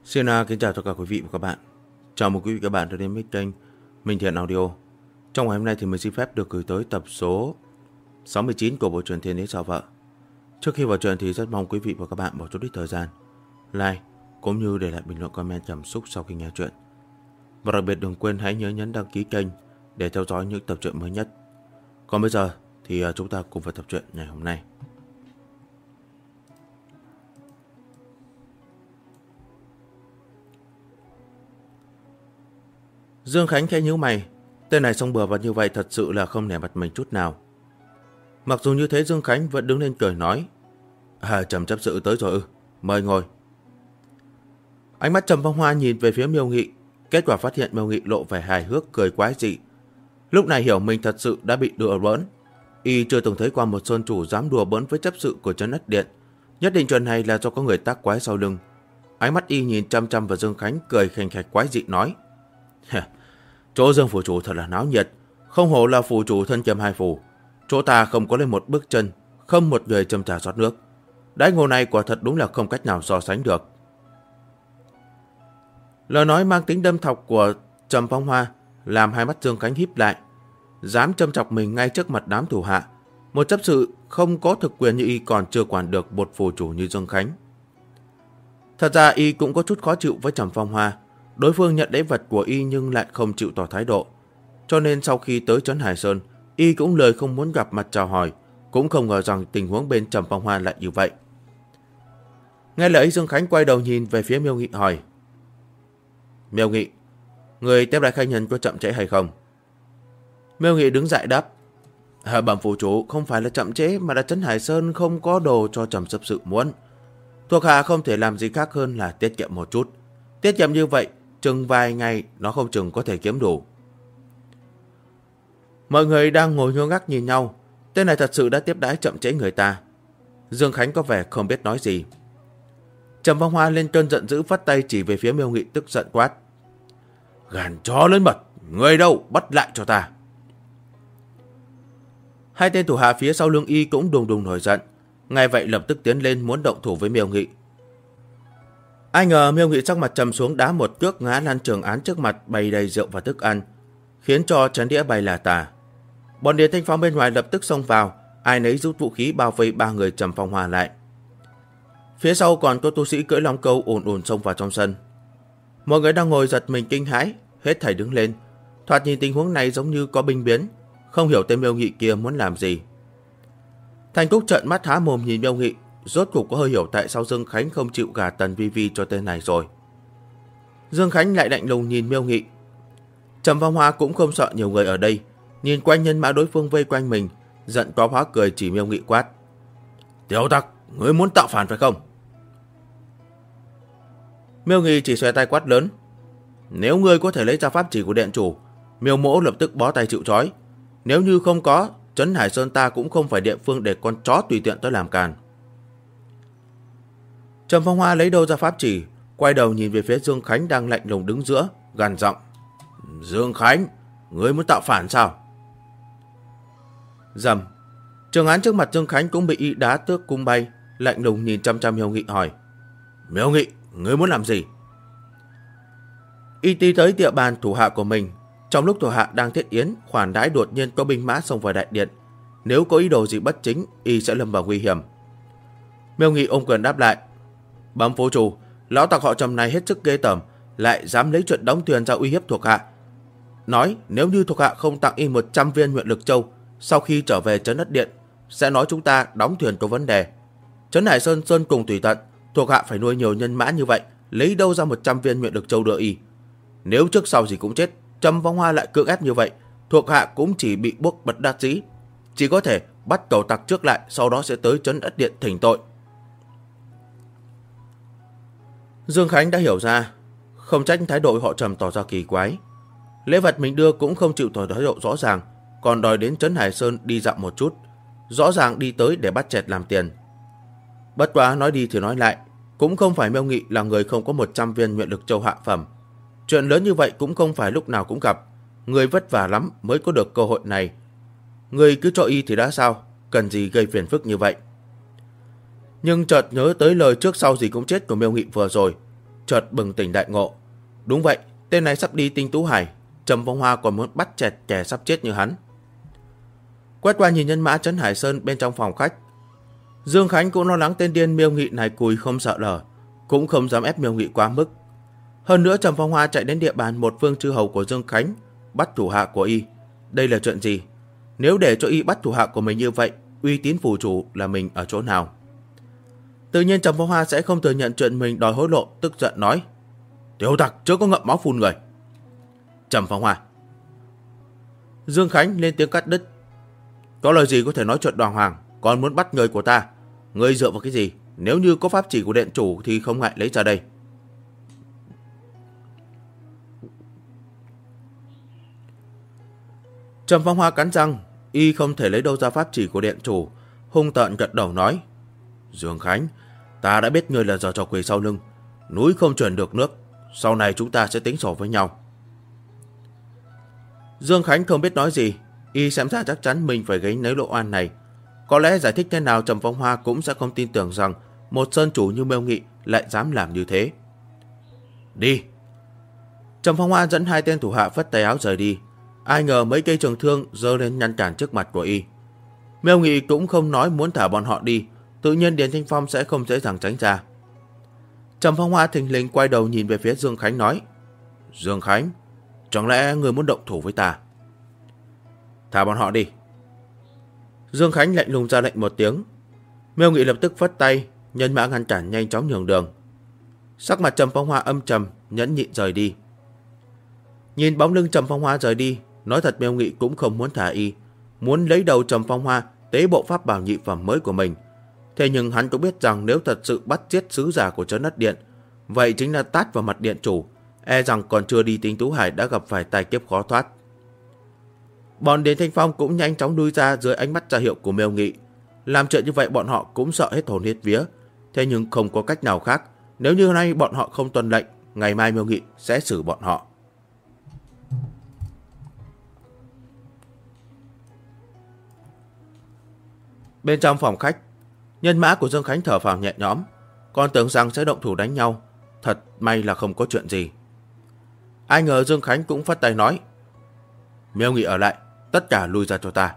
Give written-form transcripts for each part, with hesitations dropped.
Xin kính chào tất cả quý vị và các bạn. Chào mừng quý vị và các bạn đã đến với kênh Minh Thiện Audio. Trong ngày hôm nay thì mình xin phép được gửi tới tập số 69 của bộ truyện Thiên Đế Sao Vợ. Trước khi vào truyện thì rất mong quý vị và các bạn bỏ chút ít thời gian like cũng như để lại bình luận comment cảm xúc sau khi nghe truyện. Và đặc biệt đừng quên hãy nhớ nhấn đăng ký kênh để theo dõi những tập truyện mới nhất. Còn bây giờ thì chúng ta cùng vào tập truyện ngày hôm nay. Dương Khánh khẽ nhíu mày, tên này xông bừa vào như vậy thật sự là không nể mặt mình chút nào. Mặc dù như thế Dương Khánh vẫn đứng lên cười nói, Trầm chấp sự tới rồi mời ngồi. Ánh mắt Trầm Phong Hoa nhìn về phía Miêu Nghị, kết quả phát hiện Miêu Nghị lộ vẻ hài hước cười quái dị. Lúc này hiểu mình thật sự đã bị đùa bỡn. Y chưa từng thấy qua một sơn chủ dám đùa bỡn với chấp sự của Trấn Ất Điện, nhất định chuyện này là do có người tác quái sau lưng. Ánh mắt Y nhìn chăm chăm vào Dương Khánh cười khành khạch quái dị nói, chỗ Dương phủ chủ thật là náo nhiệt, không hổ là phủ chủ thân kiêm hai phủ. Chỗ ta không có lên một bước chân, không một người châm trà rót nước. Đãi ngộ này quả thật đúng là không cách nào so sánh được. Lời nói mang tính đâm thọc của Trầm Phong Hoa làm hai mắt Dương Khánh híp lại. Dám châm chọc mình ngay trước mặt đám thủ hạ, một chấp sự không có thực quyền như Y còn chưa quản được một phủ chủ như Dương Khánh. Thật ra Y cũng có chút khó chịu với Trầm Phong Hoa. Đối phương nhận lễ vật của Y nhưng lại không chịu tỏ thái độ. Cho nên sau khi tới Trấn Hải Sơn, Y cũng lời không muốn gặp mặt chào hỏi, cũng không ngờ rằng tình huống bên Trầm Phong Hoa lại như vậy. Nghe lời Dương Khánh quay đầu nhìn về phía Miêu Nghị hỏi, Miêu Nghị, người tiếp đại khai nhân có chậm trễ hay không? Miêu Nghị đứng dậy đáp, bẩm phủ chủ, không phải là chậm trễ mà là Trấn Hải Sơn không có đồ cho Trầm chấp sự muốn. Thuộc hạ không thể làm gì khác hơn là tiết kiệm một chút. Tiết kiệm như vậy, chừng vài ngày nó không chừng có thể kiếm đủ. Mọi người đang ngồi ngơ ngác nhìn nhau. Tên này thật sự đã tiếp đãi chậm trễ người ta. Dương Khánh có vẻ không biết nói gì. Trầm Phong Hoa lên cơn giận dữ vắt tay chỉ về phía Miêu Nghị tức giận quát, gàn chó lớn mật, người đâu, bắt lại cho ta. Hai tên thủ hạ phía sau lưng Y cũng đùng đùng nổi giận. Ngay vậy lập tức tiến lên muốn động thủ với Miêu Nghị. Ai ngờ Miêu Nghị sắc mặt trầm xuống đá một cước ngã lăn trường án trước mặt bày đầy rượu và thức ăn, khiến cho chén đĩa bay là tả. Bọn Điền Thanh Phong bên ngoài lập tức xông vào, ai nấy rút vũ khí bao vây ba người Trầm Phong Hoa lại. Phía sau còn có tu sĩ cưỡi long câu ồn ồn xông vào trong sân. Mọi người đang ngồi giật mình kinh hãi, hết thảy đứng lên. Thoạt nhìn tình huống này giống như có binh biến, không hiểu tên Miêu Nghị kia muốn làm gì. Thành Cúc trợn mắt há mồm nhìn Miêu Nghị, rốt cuộc có hơi hiểu tại sao Dương Khánh không chịu gả Tần Vi Vi cho tên này rồi. Dương Khánh lại lạnh lùng nhìn Miêu Nghị. Trầm Phong Hoa cũng không sợ nhiều người ở đây, nhìn quanh nhân mã đối phương vây quanh mình, giận có hóa cười chỉ Miêu Nghị quát, tiểu tặc, ngươi muốn tạo phản phải không? Miêu Nghị chỉ xoay tay quát lớn, nếu ngươi có thể lấy ra pháp chỉ của điện chủ, Miêu mỗ lập tức bó tay chịu trói. Nếu như không có, Trấn Hải Sơn ta cũng không phải địa phương để con chó tùy tiện tới làm càn. Trầm Phong Hoa lấy đâu ra pháp chỉ, quay đầu nhìn về phía Dương Khánh đang lạnh lùng đứng giữa, gằn giọng, Dương Khánh, ngươi muốn tạo phản sao? Rầm, trường án trước mặt Dương Khánh cũng bị Y đá tước cung bay, lạnh lùng nhìn chăm chăm Miêu Nghị hỏi, Miêu Nghị, ngươi muốn làm gì? Y đi tới địa bàn thủ hạ của mình. Trong lúc thủ hạ đang thiết yến khoản đãi, đột nhiên có binh mã xông vào đại điện. Nếu có ý đồ gì bất chính, Y sẽ lâm vào nguy hiểm. Miêu Nghị ôm quyền đáp lại, bẩm phủ chủ, lão tặc họ Trầm này hết sức ghê tởm, lại dám lấy chuyện đóng thuyền ra uy hiếp thuộc hạ. Nói nếu như thuộc hạ không tặng Y 100 viên nguyện lực châu, sau khi trở về Trấn Ất Điện sẽ nói chúng ta đóng thuyền có vấn đề. Trấn Hải Sơn sơn cùng tùy tận, thuộc hạ phải nuôi nhiều nhân mã như vậy, lấy đâu ra 100 viên nguyện lực châu đưa Y? Nếu trước sau gì cũng chết, Trầm Phong Hoa lại cưỡng ép như vậy, thuộc hạ cũng chỉ bị buộc bật đát dĩ, chỉ có thể bắt cầu tặc trước lại, sau đó sẽ tới Trấn Ất Điện thỉnh tội. Dương Khánh đã hiểu ra, không trách thái độ họ Trầm tỏ ra kỳ quái. Lễ vật mình đưa cũng không chịu tỏ thái độ rõ ràng, còn đòi đến Trấn Hải Sơn đi dạo một chút, rõ ràng đi tới để bắt chẹt làm tiền. Bất quá nói đi thì nói lại, cũng không phải Miêu Nghị là người không có 100 viên nguyện lực châu hạ phẩm. Chuyện lớn như vậy cũng không phải lúc nào cũng gặp, người vất vả lắm mới có được cơ hội này. Người cứ cho Y thì đã sao, cần gì gây phiền phức như vậy. Nhưng chợt nhớ tới lời trước sau gì cũng chết của Miêu Nghị vừa rồi, chợt bừng tỉnh đại ngộ. Đúng vậy, tên này sắp đi Tinh Tú Hải, Trầm Phong Hoa còn muốn bắt chẹt kẻ sắp chết như hắn. Quét qua nhìn nhân mã Trấn Hải Sơn bên trong phòng khách, Dương Khánh cũng lo lắng tên điên Miêu Nghị này cùi không sợ lở, cũng không dám ép Miêu Nghị quá mức. Hơn nữa Trầm Phong Hoa chạy đến địa bàn một phương chư hầu của Dương Khánh, bắt thủ hạ của y. Đây là chuyện gì? Nếu để cho y bắt thủ hạ của mình như vậy, uy tín phủ chủ là mình ở chỗ nào? Tự nhiên Trầm Phong Hoa sẽ không thừa nhận chuyện mình đòi hối lộ, tức giận nói: Tiểu tặc chớ có ngậm máu phun người. Trầm Phong Hoa. Dương Khánh lên tiếng cắt đứt: Có lời gì có thể nói chuyện đàng hoàng, còn muốn bắt người của ta? Ngươi dựa vào cái gì? Nếu như có pháp chỉ của điện chủ thì không ngại lấy ra đây. Trầm Phong Hoa cắn răng, y không thể lấy đâu ra pháp chỉ của điện chủ, hung tợn gật đầu nói: Dương Khánh, ta đã biết ngươi là giở trò quỷ sau lưng, núi không chuyển được nước, sau này chúng ta sẽ tính sổ với nhau. Dương Khánh không biết nói gì, y xem ra chắc chắn mình phải gánh lấy lộ oan này. Có lẽ giải thích thế nào Trầm Phong Hoa cũng sẽ không tin tưởng rằng một sơn chủ như Miêu Nghị lại dám làm như thế. Đi. Trầm Phong Hoa dẫn hai tên thủ hạ phất tay áo rời đi. Ai ngờ mấy cây trường thương giơ lên ngăn cản trước mặt của y. Miêu Nghị cũng không nói muốn thả bọn họ đi, tự nhiên Điền Thanh Phong sẽ không dễ dàng tránh ra. Trầm Phong Hoa thình lình quay đầu nhìn về phía Dương Khánh nói: Dương Khánh, chẳng lẽ người muốn động thủ với ta? Thả bọn họ đi. Dương Khánh lạnh lùng ra lệnh một tiếng. Miêu Nghị lập tức phất tay, nhân mã ngăn cản nhanh chóng nhường đường. Sắc mặt Trầm Phong Hoa âm trầm, nhẫn nhịn rời đi. Nhìn bóng lưng Trầm Phong Hoa rời đi, nói thật Miêu Nghị cũng không muốn thả y, muốn lấy đầu Trầm Phong Hoa tế bộ pháp bảo nhị phẩm mới của mình. Thế nhưng hắn cũng biết rằng nếu thật sự bắt giết sứ giả của Trấn Đất Điện, vậy chính là tát vào mặt điện chủ, e rằng còn chưa đi Tinh Tú Hải đã gặp phải tai kiếp khó thoát. Bọn Điền Thanh Phong cũng nhanh chóng lui ra dưới ánh mắt ra hiệu của Miêu Nghị. Làm chuyện như vậy bọn họ cũng sợ hết hồn hết vía. Thế nhưng không có cách nào khác, nếu như hôm nay bọn họ không tuân lệnh, ngày mai Miêu Nghị sẽ xử bọn họ. Bên trong phòng khách, nhân mã của Dương Khánh thở phào nhẹ nhõm, còn tưởng rằng sẽ động thủ đánh nhau. Thật may là không có chuyện gì. Ai ngờ Dương Khánh cũng phất tay nói: Miêu Nghị ở lại, tất cả lui ra cho ta.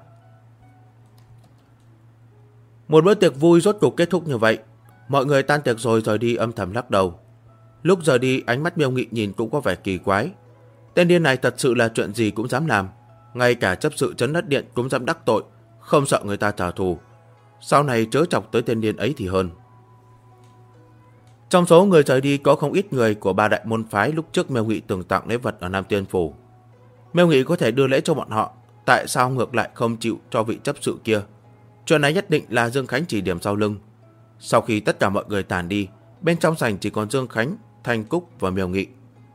Một bữa tiệc vui rốt cục kết thúc như vậy. Mọi người tan tiệc rồi rời đi âm thầm lắc đầu. Lúc rời đi ánh mắt Miêu Nghị nhìn cũng có vẻ kỳ quái. Tên điên này thật sự là chuyện gì cũng dám làm, ngay cả chấp sự Trấn Đất Điện cũng dám đắc tội, không sợ người ta trả thù. Sau này chớ chọc tới tên điên ấy thì hơn. Trong số người rời đi có không ít người của ba đại môn phái lúc trước Miêu Nghị từng tặng lễ vật ở Nam Tiên Phủ. Miêu Nghị có thể đưa lễ cho bọn họ, tại sao ngược lại không chịu cho vị chấp sự kia? Chuyện này nhất định là Dương Khánh chỉ điểm sau lưng. Sau khi tất cả mọi người tàn đi, bên trong sảnh chỉ còn Dương Khánh, Thanh Cúc và Miêu Nghị.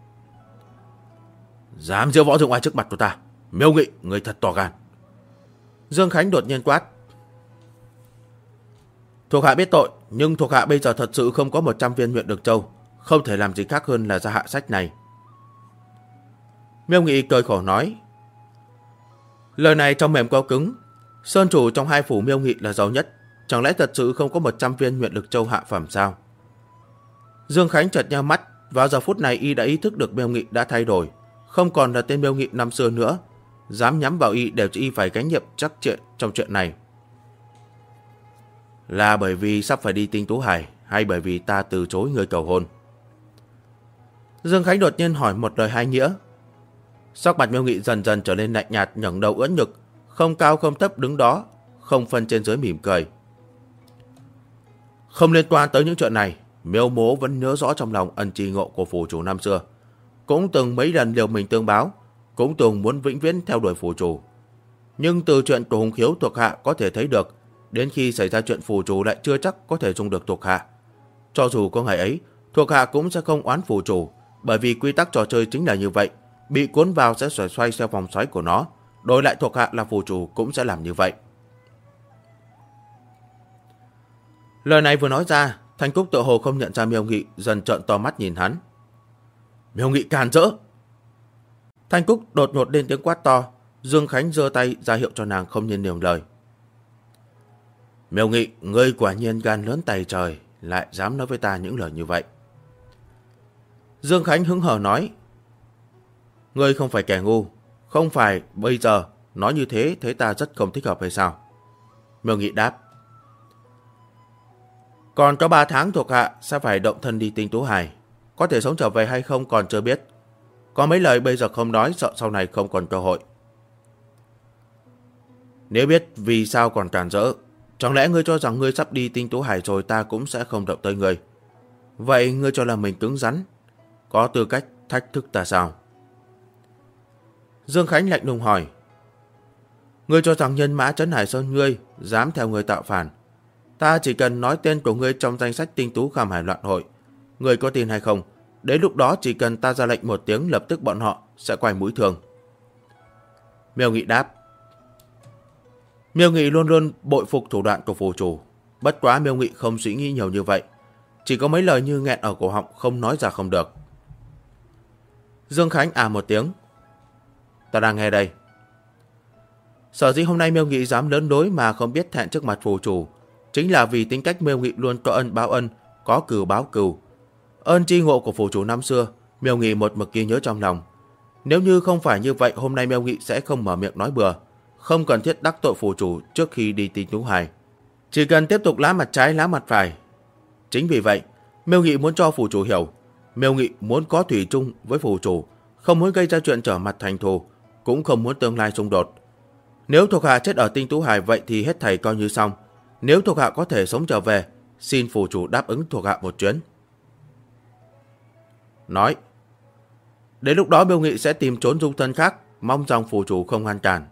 Dám diễu võ dương oai trước mặt của ta, Miêu Nghị, người thật to gan. Dương Khánh đột nhiên quát: Thuộc hạ biết tội, nhưng thuộc hạ bây giờ thật sự không có 100 viên Nguyện Được Châu, không thể làm gì khác hơn là ra hạ sách này. Miêu Nghị cười khổ nói: Lời này trong mềm có cứng. Sơn chủ trong hai phủ Miêu Nghị là giàu nhất, chẳng lẽ thật sự không có 100 viên Nguyện Lực Châu hạ phẩm sao? Dương Khánh chợt nheo mắt, vào giờ phút này y đã ý thức được Miêu Nghị đã thay đổi, không còn là tên Miêu Nghị năm xưa nữa, dám nhắm vào y đều cho y phải gánh nhiệm trách chuyện trong chuyện này. Là bởi vì sắp phải đi Tinh Tú Hải, hay bởi vì ta từ chối người cầu hôn? Dương Khánh đột nhiên hỏi một lời hai nghĩa. Sắc mặt Miêu Nghị dần dần trở nên lạnh nhạt, ngẩng đầu ưỡn ngực, không cao không thấp đứng đó, không phân trên dưới mỉm cười. Không liên quan tới những chuyện này, Miêu Mố vẫn nhớ rõ trong lòng ân tri ngộ của phủ chủ năm xưa, cũng từng mấy lần liều mình tương báo, cũng từng muốn vĩnh viễn theo đuổi phủ chủ. Nhưng từ chuyện của Hùng Khiếu thuộc hạ có thể thấy được, đến khi xảy ra chuyện phủ chủ lại chưa chắc có thể dùng được thuộc hạ. Cho dù có ngày ấy, thuộc hạ cũng sẽ không oán phủ chủ, bởi vì quy tắc trò chơi chính là như vậy, bị cuốn vào sẽ xoay theo vòng xoáy của nó, đổi lại thuộc hạ là phủ chủ cũng sẽ làm như vậy. Lời này vừa nói ra, Thanh Cúc tự hồ không nhận ra Miêu Nghị, dần trợn to mắt nhìn hắn. Miêu Nghị càn rỡ! Thanh Cúc đột ngột lên tiếng quát to. Dương Khánh giơ tay ra hiệu cho nàng không nên nhiều lời. Miêu Nghị, ngươi quả nhiên gan lớn tay trời, lại dám nói với ta những lời như vậy. Dương Khánh hứng hờ nói, ngươi không phải kẻ ngu, không phải bây giờ nói như thế thấy ta rất không thích hợp hay sao? Miêu Nghị đáp, còn có 3 tháng thuộc hạ sẽ phải động thân đi Tinh Tú Hải, có thể sống trở về hay không còn chưa biết. Có mấy lời bây giờ không nói, sợ sau này không còn cơ hội. Nếu biết vì sao còn cản rỡ, chẳng lẽ ngươi cho rằng ngươi sắp đi Tinh Tú Hải rồi ta cũng sẽ không động tới ngươi? Vậy ngươi cho là mình cứng rắn, có tư cách thách thức ta sao? Dương Khánh lạnh lùng hỏi, ngươi cho rằng nhân mã Trấn Hải Sơn ngươi dám theo ngươi tạo phản? Ta chỉ cần nói tên của ngươi trong danh sách Tinh Tú Kham Hải loạn hội, ngươi có tin hay không? Đến lúc đó chỉ cần ta ra lệnh một tiếng, lập tức bọn họ sẽ quay mũi thương. Miêu Nghị đáp. Miêu Nghị luôn luôn bội phục thủ đoạn của phù chủ. Bất quá Miêu Nghị không suy nghĩ nhiều như vậy, chỉ có mấy lời như nghẹn ở cổ họng không nói ra không được. Dương Khánh một tiếng. Ta đang nghe đây. Sở dĩ hôm nay Miêu Nghị dám lớn đối mà không biết thẹn trước mặt phù chủ, chính là vì tính cách Miêu Nghị luôn có ân báo ân, có cừu báo cừu. Ơn tri ngộ của phù chủ năm xưa, Miêu Nghị một mực ghi nhớ trong lòng. Nếu như không phải như vậy, hôm nay Miêu Nghị sẽ không mở miệng nói bừa, không cần thiết đắc tội phù chủ trước khi đi Tinh Tú Hải. Chỉ cần tiếp tục lá mặt trái lá mặt phải. Chính vì vậy, Miêu Nghị muốn cho phù chủ hiểu, Miêu Nghị muốn có thủy chung với phù chủ, không muốn gây ra chuyện trở mặt thành thù, cũng không muốn tương lai xung đột. Nếu thuộc hạ chết ở Tinh Tú Hải vậy thì hết thảy coi như xong. Nếu thuộc hạ có thể sống trở về, xin phù chủ đáp ứng thuộc hạ một chuyến. Nói. Đến lúc đó Miêu Nghị sẽ tìm trốn dung thân khác, mong rằng phù chủ không ngăn cản.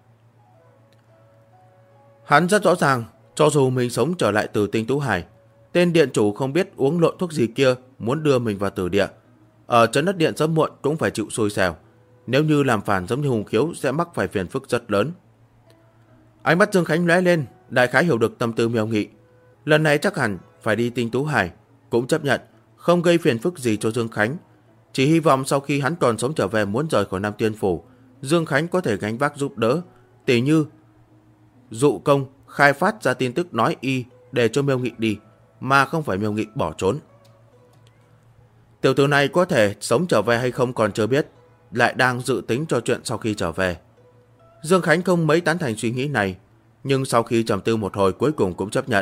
Hắn rất rõ ràng, cho dù mình sống trở lại từ Tinh Tú Hải, tên điện chủ không biết uống lộn thuốc gì kia muốn đưa mình vào tử địa, ở trấn đất điện sớm muộn cũng phải chịu xui xẻo. Nếu như làm phản giống như Hùng Khiếu sẽ mắc phải phiền phức rất lớn. Ánh mắt Dương Khánh lóe lên, đại khái hiểu được tâm tư Miêu Nghị. Lần này chắc hẳn phải đi Tinh Tú Hải, cũng chấp nhận không gây phiền phức gì cho Dương Khánh. Chỉ hy vọng sau khi hắn còn sống trở về muốn rời khỏi Nam Tiên Phủ, Dương Khánh có thể gánh vác giúp đỡ, tỉ như dụ công khai phát ra tin tức nói y để cho Miêu Nghị đi, mà không phải Miêu Nghị bỏ trốn. Tiểu tử này có thể sống trở về hay không còn chưa biết, lại đang dự tính cho chuyện sau khi trở về. Dương Khánh không mấy tán thành suy nghĩ này, nhưng sau khi trầm tư một hồi cuối cùng cũng chấp nhận.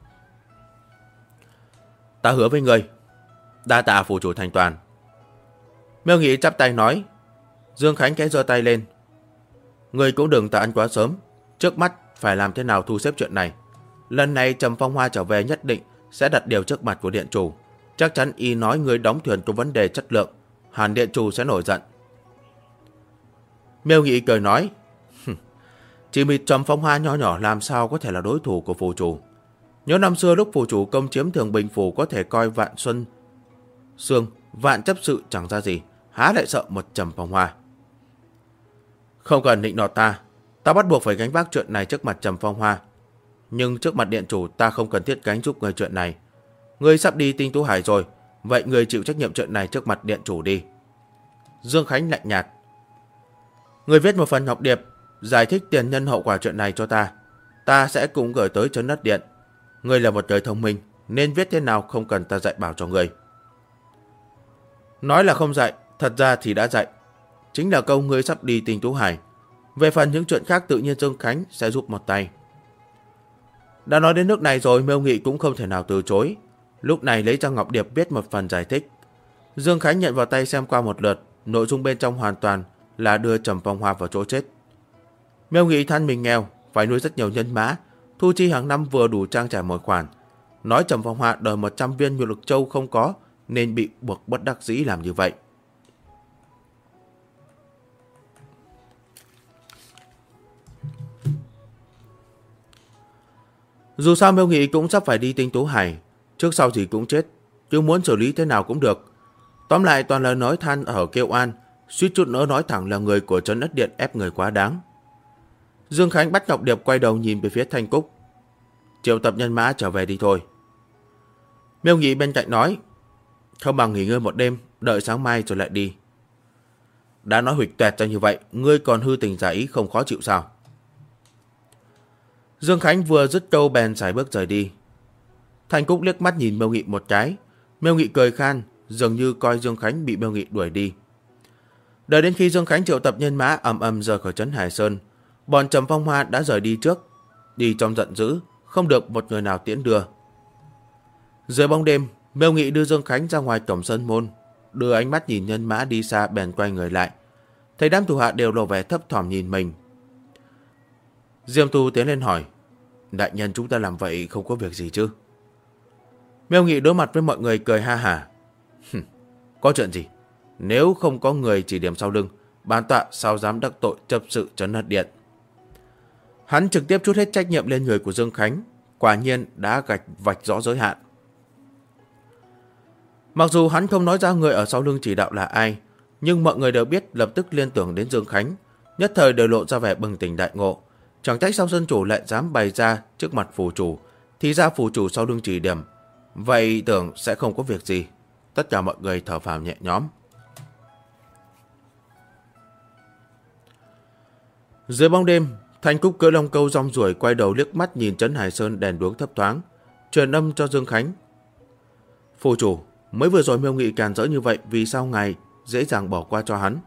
Ta hứa với ngươi, đa tạ phù chủ thành toàn. Miêu Nghị chắp tay nói. Dương Khánh khẽ giơ tay lên. Ngươi cũng đừng tạ ân quá sớm, trước mắt phải làm thế nào thu xếp chuyện này. Lần này Trầm Phong Hoa trở về nhất định sẽ đặt điều trước mặt của điện chủ. Chắc chắn y nói ngươi đóng thuyền có vấn đề chất lượng, Hàn điện chủ sẽ nổi giận. Miêu Nghị cười nói. Chỉ vì Trầm Phong Hoa nhỏ nhỏ làm sao có thể là đối thủ của phù chủ. Nhớ năm xưa lúc phù chủ công chiếm Thường Bình Phủ có thể coi Vạn Xuân Sương, vạn chấp sự chẳng ra gì, há lại sợ một Trầm Phong Hoa. Không cần định nọt ta bắt buộc phải gánh vác chuyện này trước mặt Trầm Phong Hoa. Nhưng trước mặt điện chủ ta không cần thiết gánh giúp người chuyện này. Ngươi sắp đi Tinh Tú Hải rồi, vậy ngươi chịu trách nhiệm chuyện này trước mặt điện chủ đi. Dương Khánh lạnh nhạt. Ngươi viết một phần ngọc điệp giải thích tiền nhân hậu quả chuyện này cho ta sẽ cùng gửi tới trấn đất điện. Ngươi là một người thông minh, nên viết thế nào không cần ta dạy bảo cho ngươi. Nói là không dạy, thật ra thì đã dạy. Chính là câu ngươi sắp đi Tinh Tú Hải. Về phần những chuyện khác tự nhiên Dương Khánh sẽ giúp một tay. Đã nói đến nước này rồi, Miêu Nghị cũng không thể nào từ chối. Lúc này lấy ra ngọc điệp viết một phần giải thích. Dương Khánh nhận vào tay xem qua một lượt, nội dung bên trong hoàn toàn là đưa Trầm Phong Hoa vào chỗ chết. Miêu Nghị than mình nghèo, phải nuôi rất nhiều nhân mã, thu chi hàng năm vừa đủ trang trải mọi khoản. Nói Trầm Phong Hoa đòi 100 viên nhu lực châu không có, nên bị buộc bất đắc dĩ làm như vậy. Dù sao Miêu Nghị cũng sắp phải đi Tinh Tú Hải, trước sau gì cũng chết, chứ muốn xử lý thế nào cũng được. Tóm lại toàn lời nói than ở kêu an, suýt chút nữa nói thẳng là người của trấn đất điện ép người quá đáng. Dương Khánh bắt ngọc điệp quay đầu nhìn về phía Thanh Cúc. Triệu tập nhân mã trở về đi thôi. Miêu Nghị bên cạnh nói. Không bằng nghỉ ngơi một đêm, đợi sáng mai rồi lại đi. Đã nói huỵch toẹt ra như vậy, ngươi còn hư tình giả ý không khó chịu sao? Dương Khánh vừa dứt câu bèn sải bước rời đi. Thanh Cúc liếc mắt nhìn Miêu Nghị một cái. Miêu Nghị cười khan, dường như coi Dương Khánh bị Miêu Nghị đuổi đi. Đợi đến khi Dương Khánh triệu tập nhân mã ầm ầm rời khỏi trấn Hải Sơn, bọn Trầm Phong Hoa đã rời đi trước, đi trong giận dữ, không được một người nào tiễn đưa. Dưới bóng đêm, Miêu Nghị đưa Dương Khánh ra ngoài cổng sân môn, đưa ánh mắt nhìn nhân mã đi xa bèn quay người lại. Thấy đám thủ hạ đều lộ vẻ thấp thỏm nhìn mình. Diêm Tu tiến lên hỏi, đại nhân chúng ta làm vậy không có việc gì chứ? Miêu Nghị đối mặt với mọi người cười ha hả. Có chuyện gì? Nếu không có người chỉ điểm sau lưng, bản tọa sao dám đắc tội chấp sự trấn Hất Điện. Hắn trực tiếp trút hết trách nhiệm lên người của Dương Khánh, quả nhiên đã vạch rõ giới hạn. Mặc dù hắn không nói ra người ở sau lưng chỉ đạo là ai, nhưng mọi người đều biết, lập tức liên tưởng đến Dương Khánh, nhất thời đều lộ ra vẻ bừng tỉnh đại ngộ. Chẳng trách sao sân chủ lại dám bày ra trước mặt phù chủ, thì ra phù chủ sau lưng chỉ điểm, vậy tưởng sẽ không có việc gì. Tất cả mọi người thở phào nhẹ nhõm. Dưới bóng đêm, Thanh Cúc cưỡi Long Câu rong ruổi quay đầu liếc mắt nhìn trấn Hải Sơn đèn đuống thấp thoáng, truyền âm cho Dương Khánh. Phù chủ, mới vừa rồi Miêu Nghị càn rỡ như vậy, vì sao ngài dễ dàng bỏ qua cho hắn?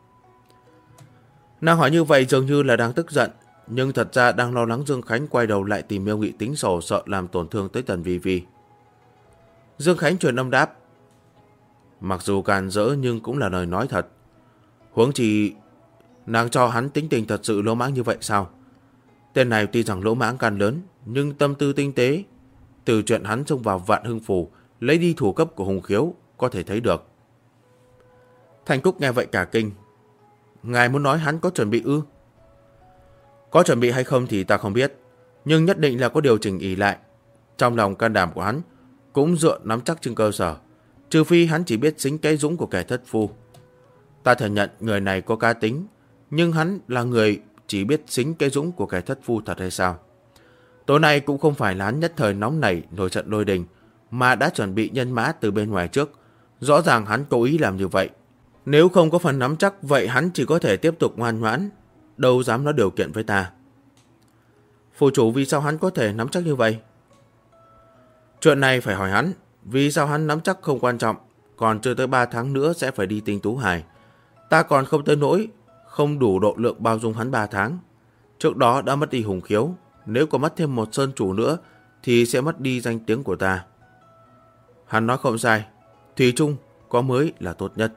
Nàng hỏi như vậy dường như là đang tức giận, nhưng thật ra đang lo lắng Dương Khánh quay đầu lại tìm Miêu Nghị tính sổ, sợ làm tổn thương tới Tần Vi Vi. Dương Khánh truyền âm đáp, mặc dù càn rỡ nhưng cũng là lời nói thật. Huống chi nàng cho hắn tính tình thật sự lỗ mãng như vậy sao? Tên này tuy rằng lỗ mãng can lớn, nhưng tâm tư tinh tế. Từ chuyện hắn xông vào Vạn Hưng Phủ lấy đi thủ cấp của Hùng Khiếu có thể thấy được. Thanh Cúc nghe vậy cả kinh. Ngài muốn nói hắn có chuẩn bị ư? Có chuẩn bị hay không thì ta không biết, nhưng nhất định là có điều chỉnh ỷ lại. Trong lòng can đảm của hắn cũng dựa nắm chắc trên cơ sở, trừ phi hắn chỉ biết xính cái dũng của kẻ thất phu. Ta thừa nhận người này có cá tính, nhưng hắn là người chỉ biết xính cái dũng của kẻ thất phu thật hay sao? Tối nay cũng không phải là hắn nhất thời nóng nảy nổi trận lôi đình, mà đã chuẩn bị nhân mã từ bên ngoài trước. Rõ ràng hắn cố ý làm như vậy. Nếu không có phần nắm chắc, vậy hắn chỉ có thể tiếp tục ngoan ngoãn, đâu dám nói điều kiện với ta. Phù chủ, vì sao hắn có thể nắm chắc như vậy? Chuyện này phải hỏi hắn. Vì sao hắn nắm chắc không quan trọng, còn chưa tới 3 tháng nữa sẽ phải đi Tinh Tú Hải. Ta còn không tới nỗi không đủ độ lượng bao dung hắn 3 tháng. Trước đó đã mất đi Hùng Khiếu, nếu có mất thêm một sơn chủ nữa thì sẽ mất đi danh tiếng của ta. Hắn nói không sai, thủy chung có mới là tốt nhất.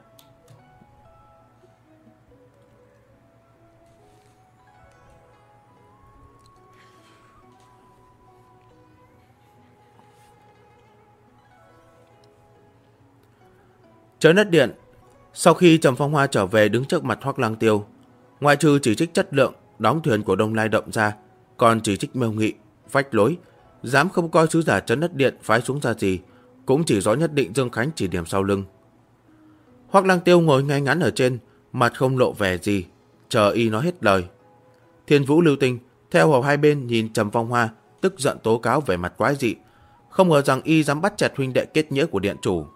Trấn Hất Điện. Sau khi Trầm Phong Hoa trở về đứng trước mặt Hoắc Lăng Tiêu, ngoại trừ chỉ trích chất lượng đóng thuyền của Đông Lai Động ra, còn chỉ trích Miêu Nghị, vách lối, dám không coi sứ giả Trấn Hất Điện phái xuống ra gì, cũng chỉ rõ nhất định Dương Khánh chỉ điểm sau lưng. Hoắc Lăng Tiêu ngồi ngay ngắn ở trên, mặt không lộ vẻ gì, chờ y nói hết lời. Thiên Vũ Lưu Tinh theo hầu hai bên nhìn Trầm Phong Hoa, tức giận tố cáo về mặt quái dị, không ngờ rằng y dám bắt chặt huynh đệ kết nghĩa của điện chủ.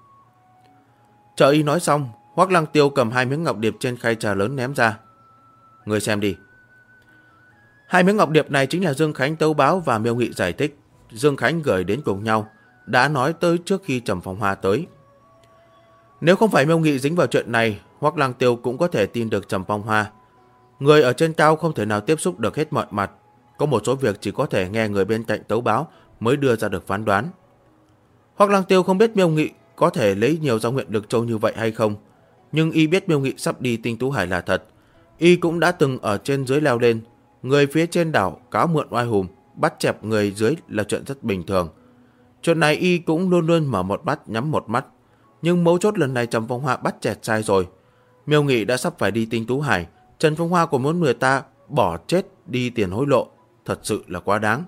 Chờ y nói xong, Hoắc Lăng Tiêu cầm 2 miếng ngọc điệp trên khay trà lớn ném ra. Người xem đi. 2 miếng ngọc điệp này chính là Dương Khánh tấu báo và Miêu Nghị giải thích. Dương Khánh gửi đến cùng nhau, đã nói tới trước khi Trầm Phong Hoa tới. Nếu không phải Miêu Nghị dính vào chuyện này, Hoắc Lăng Tiêu cũng có thể tin được Trầm Phong Hoa. Người ở trên cao không thể nào tiếp xúc được hết mọi mặt, có một số việc chỉ có thể nghe người bên cạnh tấu báo mới đưa ra được phán đoán. Hoắc Lăng Tiêu không biết Miêu Nghị có thể lấy nhiều giao nguyện được châu như vậy hay không, nhưng y biết Miêu Nghị sắp đi Tinh Tú Hải là thật. Y cũng đã từng ở trên dưới leo lên, người phía trên đảo cáo mượn oai hùng, bắt chẹp người dưới là chuyện rất bình thường. Chuyện này y cũng luôn luôn mở một mắt nhắm một mắt, nhưng mấu chốt lần này Trầm Phong Hoa bắt chẹt sai rồi. Miêu Nghị đã sắp phải đi Tinh Tú Hải, Trầm Phong Hoa còn muốn người ta bỏ chết đi tiền hối lộ, thật sự là quá đáng.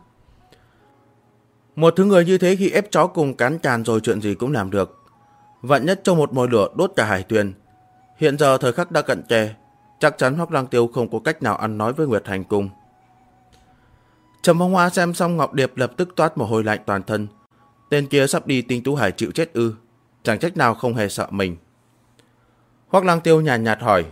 Một thứ người như thế khi ép chó cùng cán càn rồi chuyện gì cũng làm được. Vạn nhất trong một mồi lửa đốt cả hải tuyền. Hiện giờ thời khắc đã cận kề, chắc chắn Hoắc Lăng Tiêu không có cách nào ăn nói với Nguyệt Hành Cung. Trầm Phong Hoa xem xong ngọc điệp lập tức toát mồ hôi lạnh toàn thân. Tên kia sắp đi Tinh Tú Hải chịu chết ư? Chẳng trách nào không hề sợ mình. Hoắc Lăng Tiêu nhàn nhạt hỏi,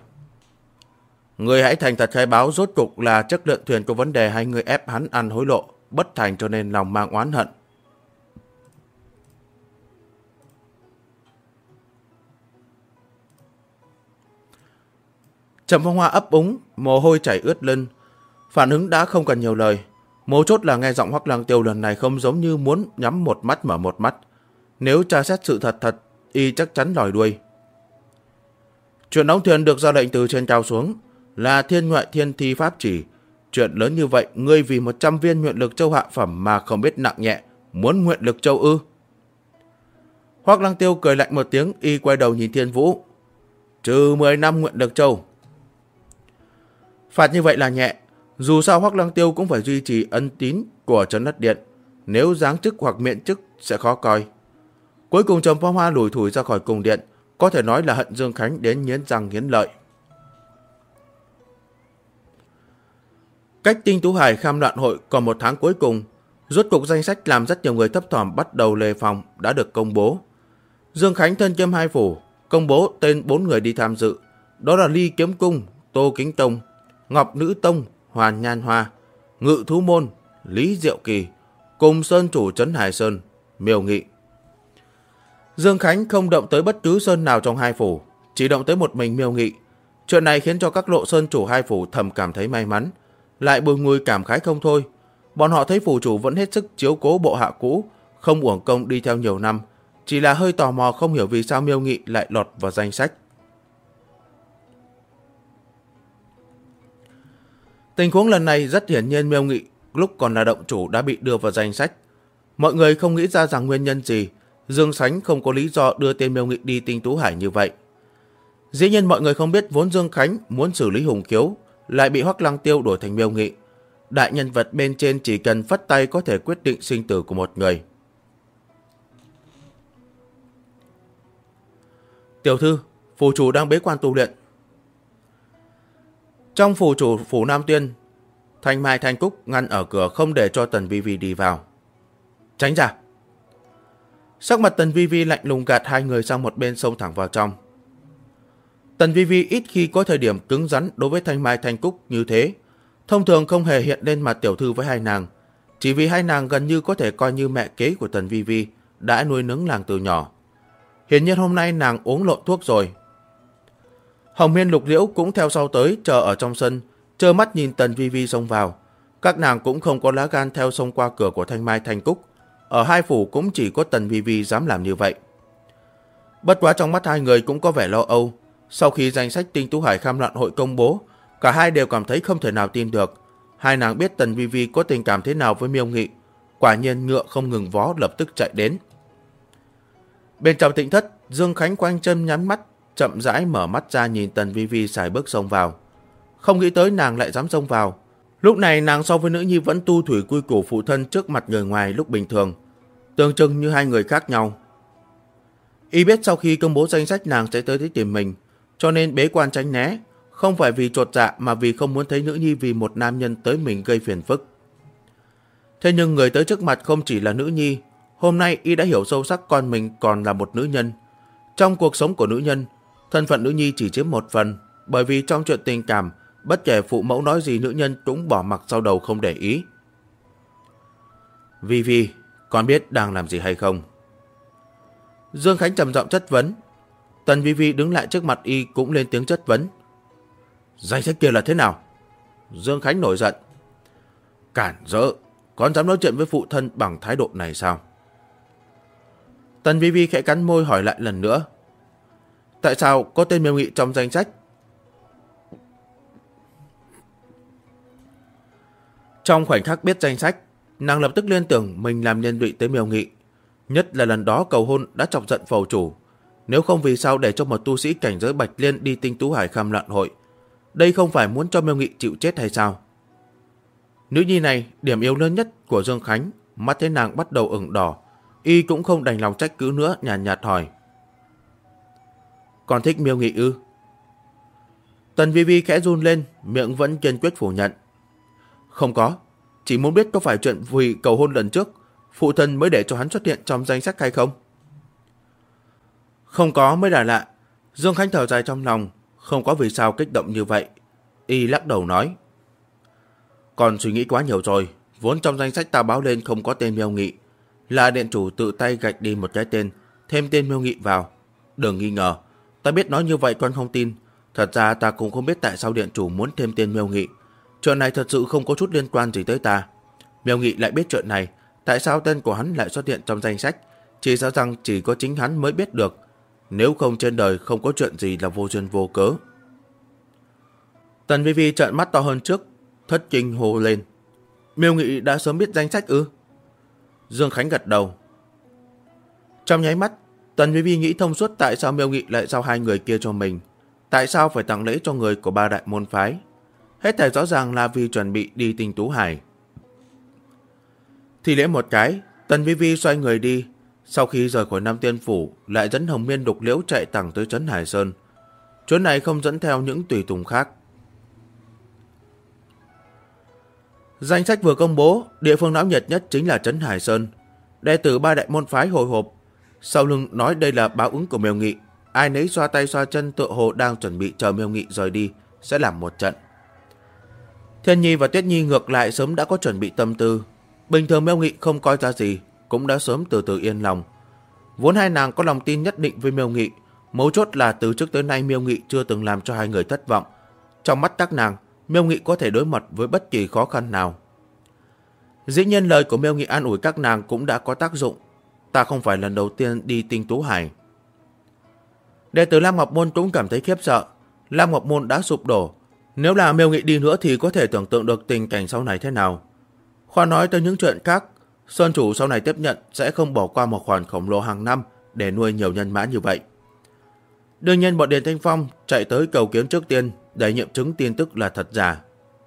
người hãy thành thật khai báo rốt cục là chất lượng thuyền có vấn đề hay người ép hắn ăn hối lộ bất thành cho nên lòng mang oán hận? Trầm Phong Hoa ấp úng, mồ hôi chảy ướt lưng. Phản ứng đã không cần nhiều lời. Mấu chốt là nghe giọng Hoắc Lăng Tiêu lần này không giống như muốn nhắm một mắt mở một mắt. Nếu tra xét sự thật, y chắc chắn lòi đuôi. Chuyện đóng thuyền được ra lệnh từ trên cao xuống, là thiên ngoại thiên thi pháp chỉ. Chuyện lớn như vậy, ngươi vì 100 viên nguyện lực châu hạ phẩm mà không biết nặng nhẹ, muốn nguyện lực châu ư? Hoắc Lăng Tiêu cười lạnh một tiếng, y quay đầu nhìn Thiên Vũ. Trừ 10 năm nguyện lực châu. Phạt như vậy là nhẹ, dù sao Hoắc Lăng Tiêu cũng phải duy trì ân tín của Trấn Đất Điện, nếu giáng chức hoặc miễn chức sẽ khó coi. Cuối cùng Trầm Phong Hoa lủi thủi ra khỏi cung điện, có thể nói là hận Dương Khánh đến nghiến răng nghiến lợi. Cách Tinh Tú Hải Kham Loạn Hội còn một tháng cuối cùng, rốt cục danh sách làm rất nhiều người thấp thỏm bắt đầu đề phòng đã được công bố. Dương Khánh thân kiêm hai phủ, công bố tên 4 người đi tham dự, đó là Ly Kiếm Cung, Tô Kính Tông, Ngọc Nữ Tông, Hoàn Nhan Hoa, Ngự Thú Môn, Lý Diệu Kỳ, cùng Sơn chủ Trấn Hải Sơn, Miêu Nghị. Dương Khánh không động tới bất cứ sơn nào trong hai phủ, chỉ động tới một mình Miêu Nghị. Chuyện này khiến cho các lộ sơn chủ hai phủ thầm cảm thấy may mắn, lại bùi ngùi cảm khái không thôi. Bọn họ thấy phủ chủ vẫn hết sức chiếu cố bộ hạ cũ, không uổng công đi theo nhiều năm, chỉ là hơi tò mò không hiểu vì sao Miêu Nghị lại lọt vào danh sách. Tình huống lần này rất hiển nhiên Miêu Nghị lúc còn là động chủ đã bị đưa vào danh sách. Mọi người không nghĩ ra rằng nguyên nhân gì Dương Khánh không có lý do đưa tên Miêu Nghị đi Tinh Tú Hải như vậy. Dĩ nhiên mọi người không biết vốn Dương Khánh muốn xử lý Hùng Khiếu lại bị Hoắc Lăng Tiêu đổi thành Miêu Nghị. Đại nhân vật bên trên chỉ cần phất tay có thể quyết định sinh tử của một người. Tiểu thư, phủ chủ đang bế quan tu luyện. Trong phủ chủ phủ Nam Tuyên, Thanh Mai Thanh Cúc ngăn ở cửa không để cho Tần Vi Vi đi vào. Tránh ra! Sắc mặt Tần Vi Vi lạnh lùng gạt hai người sang một bên, xông thẳng vào trong. Tần Vi Vi ít khi có thời điểm cứng rắn đối với Thanh Mai Thanh Cúc như thế, thông thường không hề hiện lên mặt tiểu thư với hai nàng, chỉ vì hai nàng gần như có thể coi như mẹ kế của Tần Vi Vi đã nuôi nấng nàng từ nhỏ. Hiển nhiên hôm nay nàng uống lộn thuốc rồi. Hồng Hiên Lục Liễu cũng theo sau tới, chờ ở trong sân, trơ mắt nhìn Tần Vi Vi xông vào. Các nàng cũng không có lá gan theo xông qua cửa của Thanh Mai Thanh Cúc. Ở hai phủ cũng chỉ có Tần Vi Vi dám làm như vậy. Bất quá trong mắt hai người cũng có vẻ lo âu. Sau khi danh sách Tinh Tú Hải Kham Loạn Hội công bố, cả hai đều cảm thấy không thể nào tin được. Hai nàng biết Tần Vi Vi có tình cảm thế nào với Miêu Nghị. Quả nhiên ngựa không ngừng vó lập tức chạy đến. Bên trong Tịnh thất, Dương Khánh quanh chân nhắm mắt, chậm rãi mở mắt ra nhìn Tần Vi Vi sải bước xông vào. Không nghĩ tới nàng lại dám xông vào. Lúc này nàng so với nữ nhi vẫn tu thủy quy củ phụ thân trước mặt người ngoài lúc bình thường, tương chừng như hai người khác nhau. Y biết sau khi công bố danh sách nàng sẽ tới tìm mình, cho nên bế quan tránh né, không phải vì chột dạ mà vì không muốn thấy nữ nhi vì một nam nhân tới mình gây phiền phức. Thế nhưng người tới trước mặt không chỉ là nữ nhi, hôm nay Y đã hiểu sâu sắc con mình còn là một nữ nhân. Trong cuộc sống của nữ nhân, thân phận nữ nhi chỉ chiếm một phần, bởi vì trong chuyện tình cảm, bất kể phụ mẫu nói gì nữ nhân cũng bỏ mặc sau đầu không để ý. Vi Vi, con biết đang làm gì hay không? Dương Khánh trầm giọng chất vấn. Tần Vi Vi đứng lại trước mặt Y cũng lên tiếng chất vấn. Danh sách kia là thế nào? Dương Khánh nổi giận. Cản rỡ, con dám nói chuyện với phụ thân bằng thái độ này sao? Tần Vi Vi khẽ cắn môi hỏi lại lần nữa. Tại sao có tên Miêu Nghị trong danh sách? Trong khoảnh khắc biết danh sách, nàng lập tức liên tưởng mình làm liên lụy tới Miêu Nghị. Nhất là lần đó cầu hôn đã chọc giận phầu chủ. Nếu không vì sao để cho một tu sĩ cảnh giới Bạch Liên đi Tinh Tú Hải Kham Loạn Hội? Đây không phải muốn cho Miêu Nghị chịu chết hay sao? Nữ nhi này, điểm yếu lớn nhất của Dương Khánh, mắt thấy nàng bắt đầu ửng đỏ. Y cũng không đành lòng trách cứ nữa, nhàn nhạt hỏi. Còn thích Miêu Nghị ư? Tần Vi Vi khẽ run lên, miệng vẫn kiên quyết phủ nhận. Không có, chỉ muốn biết có phải chuyện vì cầu hôn lần trước, phụ thân mới để cho hắn xuất hiện trong danh sách hay không? Không có mới là lạ. Dương Khánh thở dài trong lòng, không có vì sao kích động như vậy. Y lắc đầu nói. Còn suy nghĩ quá nhiều rồi, vốn trong danh sách ta báo lên không có tên Miêu Nghị. Là điện chủ tự tay gạch đi một cái tên, thêm tên Miêu Nghị vào. Đừng nghi ngờ, ta biết nói như vậy con không tin. Thật ra ta cũng không biết tại sao điện chủ muốn thêm tên Miêu Nghị. Chuyện này thật sự không có chút liên quan gì tới ta. Miêu Nghị lại biết chuyện này, tại sao tên của hắn lại xuất hiện trong danh sách? Chỉ sợ rằng chỉ có chính hắn mới biết được. Nếu không trên đời không có chuyện gì là vô duyên vô cớ. Tần Vi Vi trợn mắt to hơn trước, thất kinh hô lên. Miêu Nghị đã sớm biết danh sách ư? Dương Khánh gật đầu. Trong nháy mắt, Tần Vi Vi nghĩ thông suốt tại sao Miêu Nghị lại giao hai người kia cho mình. Tại sao phải tặng lễ cho người của ba đại môn phái? Hết thảy rõ ràng là vì chuẩn bị đi Tinh Tú Hải. Thì lễ một cái, Tần Vi Vi xoay người đi. Sau khi rời khỏi Nam Tiên Phủ, lại dẫn Hồng Miên Đục Liễu chạy thẳng tới trấn Hải Sơn. Chuyến này không dẫn theo những tùy tùng khác. Danh sách vừa công bố, địa phương náo nhiệt nhất chính là trấn Hải Sơn. Đệ tử ba đại môn phái hồi hộp, sau lưng nói đây là báo ứng của Miêu Nghị. Ai nấy xoa tay xoa chân tựa hồ đang chuẩn bị chờ Miêu Nghị rời đi, sẽ làm một trận. Thiên Nhi và Tuyết Nhi ngược lại sớm đã có chuẩn bị tâm tư. Bình thường Miêu Nghị không coi ra gì, cũng đã sớm từ từ yên lòng. Vốn hai nàng có lòng tin nhất định với Miêu Nghị, mấu chốt là từ trước tới nay Miêu Nghị chưa từng làm cho hai người thất vọng. Trong mắt các nàng, Miêu Nghị có thể đối mặt với bất kỳ khó khăn nào. Dĩ nhiên lời của Miêu Nghị an ủi các nàng cũng đã có tác dụng. Ta không phải lần đầu tiên đi Tinh Tú Hải. Đệ tử Lam Ngọc Môn cũng cảm thấy khiếp sợ. Lam Ngọc Môn đã sụp đổ. Nếu là Miêu Nghị đi nữa thì có thể tưởng tượng được tình cảnh sau này thế nào. Khoa nói tới những chuyện khác, Sơn Chủ sau này tiếp nhận sẽ không bỏ qua một khoản khổng lồ hàng năm để nuôi nhiều nhân mã như vậy. Đương nhiên bọn Điền Thanh Phong chạy tới cầu kiến trước tiên để nghiệm chứng tin tức là thật giả.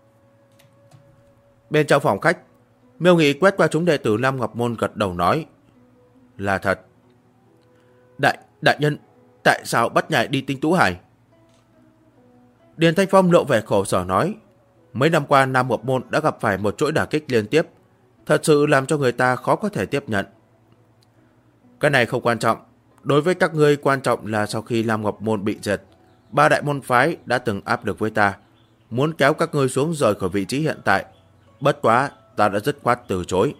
Bên trong phòng khách, Miêu Nghị quét qua chúng đệ tử Lam Ngọc Môn gật đầu nói. Là thật. Đại nhân, tại sao bắt nhảy đi Tinh Tú Hải? Điền Thanh Phong lộ vẻ khổ sở nói. Mấy năm qua Nam Ngọc Môn đã gặp phải một chuỗi đả kích liên tiếp, thật sự làm cho người ta khó có thể tiếp nhận. Cái này không quan trọng. Đối với các ngươi quan trọng là sau khi Lam Ngọc Môn bị diệt, ba đại môn phái đã từng áp lực với ta, muốn kéo các ngươi xuống rời khỏi vị trí hiện tại. Bất quá, ta đã dứt khoát từ chối.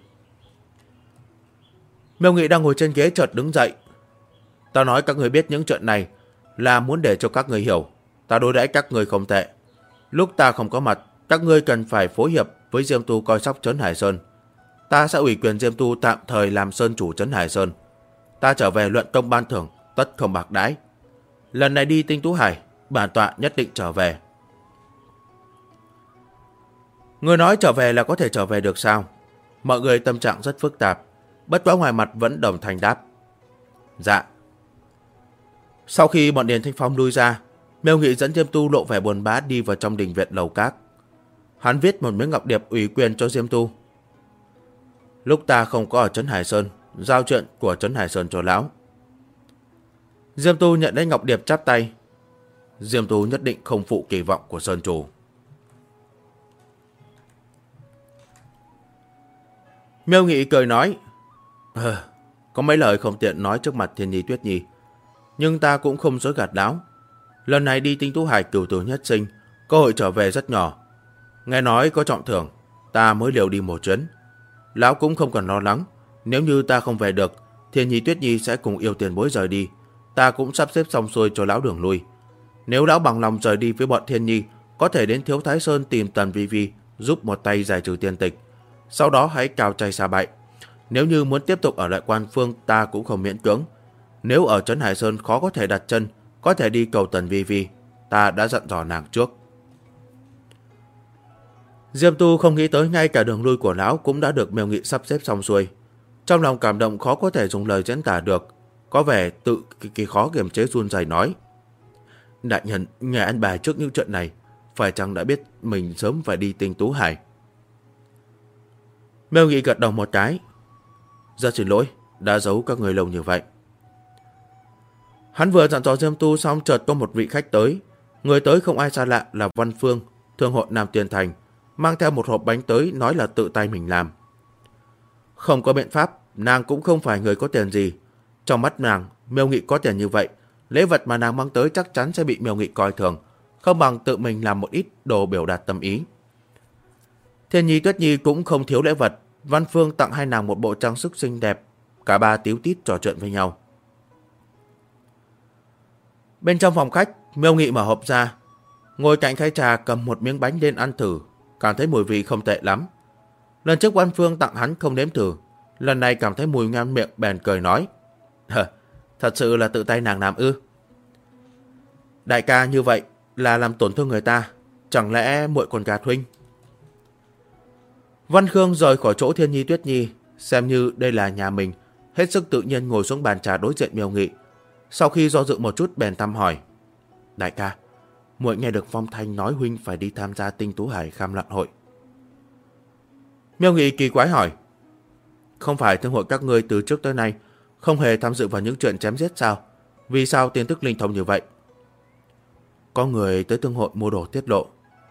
Miêu Nghị đang ngồi trên ghế chợt đứng dậy. Ta nói các ngươi biết những chuyện này là muốn để cho các ngươi hiểu ta đối đãi các ngươi không tệ. Lúc ta không có mặt, các ngươi cần phải phối hợp với Diêm Tu coi sóc trấn Hải Sơn. Ta sẽ ủy quyền Diêm Tu tạm thời làm sơn chủ trấn Hải Sơn. Ta trở về luận công ban thưởng, tất không bạc đãi. Lần này đi Tinh Tú Hải, bản tọa nhất định trở về. Người nói trở về là có thể trở về được sao? Mọi người tâm trạng rất phức tạp, bất quá ngoài mặt vẫn đồng thanh đáp. Dạ. Sau khi bọn Điền Thanh Phong lui ra, Miêu Nghị dẫn Diêm Tu lộ vẻ buồn bã đi vào trong đình viện lầu các. Hắn viết một miếng ngọc điệp ủy quyền cho Diêm Tu. Lúc ta không có ở trấn Hải Sơn, giao chuyện của trấn Hải Sơn cho lão. Diêm Tu nhận lấy ngọc điệp chắp tay. Diêm Tu nhất định không phụ kỳ vọng của Sơn Chủ. Miêu Nghị cười nói. Có mấy lời không tiện nói trước mặt Thiên Nhi Tuyết Nhi, nhưng ta cũng không dối gạt lão. Lần này đi Tinh Tú Hải cửu tử nhất sinh, cơ hội trở về rất nhỏ. Nghe nói có trọng thưởng, ta mới liều đi một chuyến. Lão cũng không cần lo lắng. Nếu như ta không về được, Thiên Nhi Tuyết Nhi sẽ cùng yêu tiền bối rời đi. Ta cũng sắp xếp xong xuôi cho lão đường lui. Nếu lão bằng lòng rời đi với bọn Thiên Nhi, có thể đến Thiếu Thái Sơn tìm Tần Vi Vi giúp một tay giải trừ tiên tịch. Sau đó hãy cao chay xa bại. Nếu như muốn tiếp tục ở lại Quan Phương, ta cũng không miễn cưỡng. Nếu ở trấn Hải Sơn khó có thể đặt chân, có thể đi cầu Tần Vi Vi. Ta đã dặn dò nàng trước. Diêm Tu không nghĩ tới ngay cả đường lui của lão cũng đã được Miêu Nghị sắp xếp xong xuôi. Trong lòng cảm động khó có thể dùng lời diễn tả được, có vẻ tự kỳ khó kiềm chế run rẩy nói. Đại nhân, nghe anh bà trước những chuyện này, phải chăng đã biết mình sớm phải đi Tinh Tú Hải? Miêu Nghị gật đầu một cái. Rất xin lỗi, đã giấu các người lâu như vậy. Hắn vừa dặn dò Diêm Tu xong chợt có một vị khách tới. Người tới không ai xa lạ là Văn Phương, thương hội Nam Tiên Thành, mang theo một hộp bánh tới nói là tự tay mình làm. Không có biện pháp, nàng cũng không phải người có tiền gì. Trong mắt nàng, Miêu Nghị có tiền như vậy, lễ vật mà nàng mang tới chắc chắn sẽ bị Miêu Nghị coi thường, không bằng tự mình làm một ít đồ biểu đạt tâm ý. Thiên Nhi Tuyết Nhi cũng không thiếu lễ vật. Văn Phương tặng hai nàng một bộ trang sức xinh đẹp. Cả ba tíu tít trò chuyện với nhau. Bên trong phòng khách, Miêu Nghị mở hộp ra, ngồi cạnh khay trà cầm một miếng bánh lên ăn thử, cảm thấy mùi vị không tệ lắm. Lần trước Văn Phương tặng hắn không nếm thử, lần này cảm thấy mùi ngon miệng bèn cười nói: Thật sự là tự tay nàng làm ư? Đại ca như vậy là làm tổn thương người ta, chẳng lẽ muội còn gạt huynh? Văn Khương rời khỏi chỗ Thiên Nhi Tuyết Nhi, xem như đây là nhà mình, hết sức tự nhiên ngồi xuống bàn trà đối diện Miêu Nghị. Sau khi do dự một chút bèn thăm hỏi: Đại ca, muội nghe được phong thanh nói huynh phải đi tham gia Tinh Tú Hải Kham Lặn hội. Miêu Nghị kỳ quái hỏi: Không phải thương hội các ngươi từ trước tới nay không hề tham dự vào những chuyện chém giết sao? Vì sao tin tức linh thông như vậy? Có người tới thương hội mua đồ tiết lộ.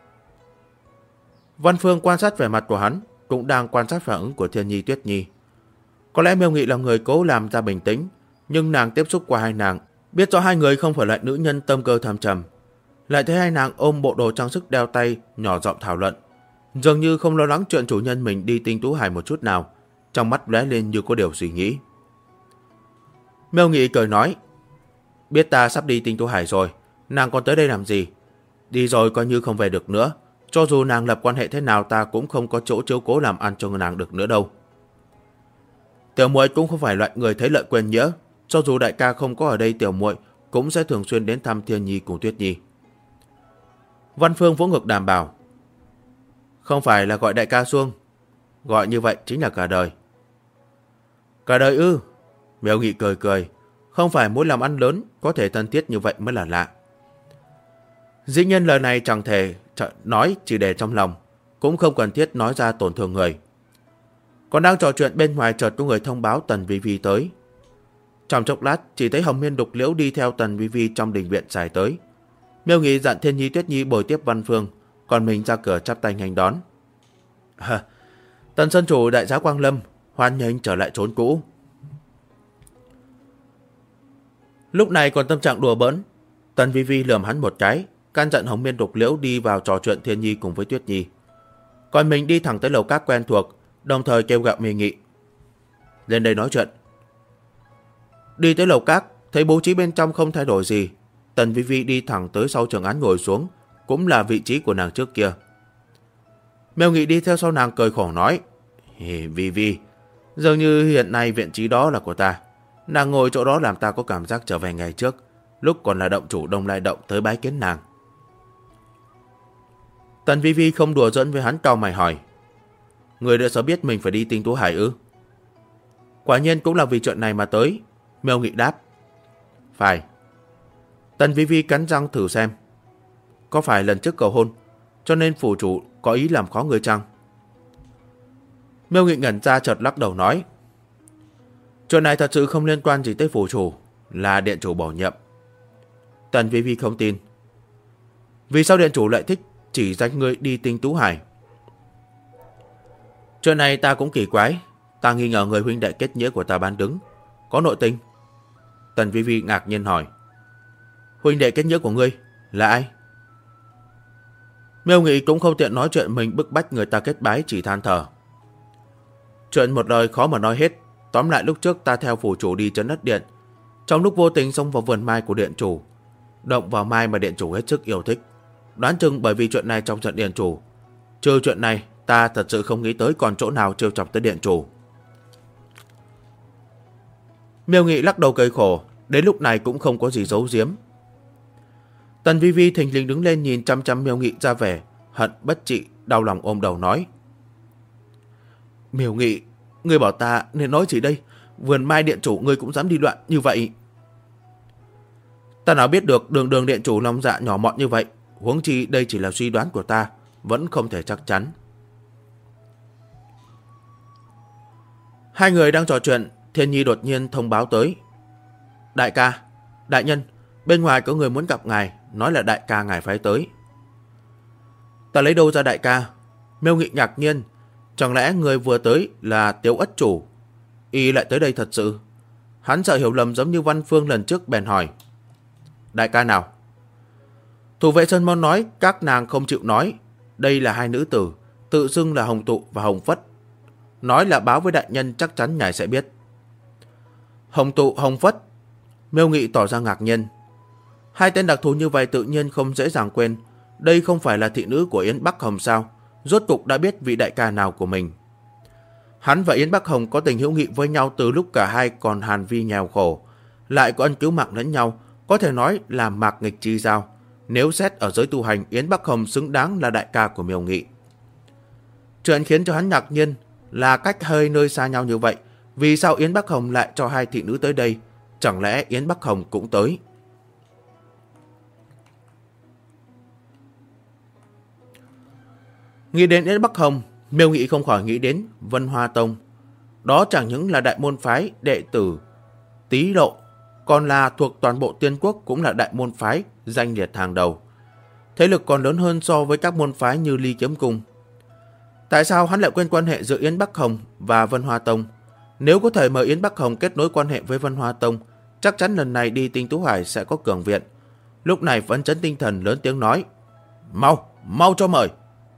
Văn Phương quan sát vẻ mặt của hắn, cũng đang quan sát phản ứng của Thiên Nhi Tuyết Nhi. Có lẽ Miêu Nghị là người cố làm ra bình tĩnh, nhưng nàng tiếp xúc qua hai nàng, biết rõ hai người không phải loại nữ nhân tâm cơ thâm trầm. Lại thấy hai nàng ôm bộ đồ trang sức đeo tay, nhỏ giọng thảo luận, dường như không lo lắng chuyện chủ nhân mình đi Tinh Tú Hải một chút nào, trong mắt lóe lên như có điều suy nghĩ. Miêu Nghị cười nói: Biết ta sắp đi Tinh Tú Hải rồi, nàng còn tới đây làm gì? Đi rồi coi như không về được nữa. Cho dù nàng lập quan hệ thế nào, ta cũng không có chỗ chiếu cố làm ăn cho nàng được nữa đâu. Tiểu muội cũng không phải loại người thấy lợi quên nghĩa. Cho dù đại ca không có ở đây, tiểu muội cũng sẽ thường xuyên đến thăm Thiên Nhi cùng Tuyết Nhi. Văn Phương vỗ ngực đảm bảo: Không phải là gọi đại ca xuông, gọi như vậy chính là cả đời. Cả đời ư? Miêu Nghị cười cười. Không phải muốn làm ăn lớn có thể thân thiết như vậy mới là lạ. Dĩ nhiên lời này chẳng thể nói chỉ để trong lòng, cũng không cần thiết nói ra tổn thương người. Còn đang trò chuyện bên ngoài, chợt có người thông báo Tần Vi Vi tới. Trong chốc lát chỉ thấy Hồng Miên Đục Liễu đi theo Tần Vi Vi trong đình viện dài tới. Miêu Nghị dặn Thiên Nhi Tuyết Nhi bồi tiếp Văn Phương, còn mình ra cửa chắp tay nghênh đón. Tần Sơn Chủ đại giá Quang Lâm, hoan nghênh trở lại chốn cũ. Lúc này còn tâm trạng đùa bỡn, Tần Vi Vi lườm hắn một cái, can dặn Hồng Miên Đục Liễu đi vào trò chuyện Thiên Nhi cùng với Tuyết Nhi. Còn mình đi thẳng tới lầu các quen thuộc, đồng thời kêu gọi Miêu Nghị: Lên đây nói chuyện. Đi tới lầu các, thấy bố trí bên trong không thay đổi gì. Tần Vi Vi đi thẳng tới sau trường án ngồi xuống, cũng là vị trí của nàng trước kia. Miêu Nghị đi theo sau nàng cười khổ nói: Vi Vi, dường như hiện nay vị trí đó là của ta. Nàng ngồi chỗ đó làm ta có cảm giác trở về ngày trước, lúc còn là động chủ Đông Lai Động tới bái kiến nàng. Tần Vi Vi không đùa giỡn với hắn, cau mày hỏi: Người đã sớm biết mình phải đi Tinh Tú Hải ư? Quả nhiên cũng là vì chuyện này mà tới. Miêu Nghị đáp: Phải. Tần Vi Vi cắn răng thử xem. Có phải lần trước cầu hôn cho nên phủ chủ có ý làm khó người chăng? Miêu Nghị ngẩn ra, chợt lắc đầu nói: Chuyện này thật sự không liên quan gì tới phủ chủ, là điện chủ bổ nhiệm. Tần Vi Vi không tin. Vì sao điện chủ lại thích chỉ danh ngươi đi Tinh Tú Hải? Chuyện này ta cũng kỳ quái. Ta nghi ngờ người huynh đệ kết nghĩa của ta bán đứng, có nội tình. Tần Vi Vi ngạc nhiên hỏi: Huynh đệ kết nghĩa của ngươi là ai? Miêu Nghị cũng không tiện nói chuyện mình bức bách người ta kết bái, chỉ than thở: Chuyện một lời khó mà nói hết. Tóm lại lúc trước ta theo phủ chủ đi Trấn Đất Điện, trong lúc vô tình xông vào vườn mai của điện chủ, động vào mai mà điện chủ hết sức yêu thích. Đoán chừng bởi vì chuyện này trong trận điện chủ. Trừ chuyện này, ta thật sự không nghĩ tới còn chỗ nào trêu chọc tới điện chủ. Miêu Nghị lắc đầu cười khổ, đến lúc này cũng không có gì giấu giếm. Tần Vi Vi thình lình đứng lên nhìn chăm chăm Miêu Nghị ra vẻ hận bất trị, đau lòng ôm đầu nói: Miêu Nghị, ngươi bảo ta nên nói gì đây? Vườn mai điện chủ ngươi cũng dám đi loạn như vậy? Ta nào biết được đường đường điện chủ lòng dạ nhỏ mọn như vậy, huống chi đây chỉ là suy đoán của ta, vẫn không thể chắc chắn. Hai người đang trò chuyện, Thiên Nhi đột nhiên thông báo tới: Đại ca, đại nhân, bên ngoài có người muốn gặp ngài, nói là đại ca ngài phái tới. Ta lấy đâu ra đại ca? Miêu Nghị ngạc nhiên, chẳng lẽ người vừa tới là Tiếu Ất chủ? Y lại tới đây thật sự? Hắn sợ hiểu lầm giống như Văn Phương lần trước bèn hỏi: Đại ca nào? Thủ vệ Sơn Môn nói các nàng không chịu nói. Đây là hai nữ tử, tự xưng là Hồng Tụ và Hồng Phất. Nói là báo với đại nhân, chắc chắn ngài sẽ biết. Hồng Tụ, Hồng Phất? Miêu Nghị tỏ ra ngạc nhiên. Hai tên đặc thù như vậy tự nhiên không dễ dàng quên. đây không phải là thị nữ của Yến Bắc Hồng sao? Rốt cục đã biết vị đại ca nào của mình. Hắn và Yến Bắc Hồng có tình hữu nghị với nhau từ lúc cả hai còn hàn vi nghèo khổ, lại có ân cứu mạng lẫn nhau, có thể nói là mạc nghịch chi giao. Nếu xét ở giới tu hành, Yến Bắc Hồng xứng đáng là đại ca của Miêu Nghị. Chuyện khiến cho hắn ngạc nhiên là cách hơi nơi xa nhau như vậy, vì sao Yến Bắc Hồng lại cho hai thị nữ tới đây? Chẳng lẽ Yến Bắc Hồng cũng tới? Nghĩ đến Yến Bắc Hồng, Miêu Nghị không khỏi nghĩ đến Vân Hoa Tông. Đó chẳng những là đại môn phái đệ tử Tý Lộ, còn là thuộc toàn bộ Tiên Quốc cũng là đại môn phái danh liệt hàng đầu. Thế lực còn lớn hơn so với các môn phái như Ly Kiếm Cung. Tại sao hắn lại quên quan hệ giữa Yến Bắc Hồng và Vân Hoa Tông? Nếu có thể mời Yến Bắc Hồng kết nối quan hệ với Vân Hoa Tông, chắc chắn lần này đi Tinh Tú Hải sẽ có cường viện. Lúc này phấn chấn tinh thần lớn tiếng nói: Mau cho mời.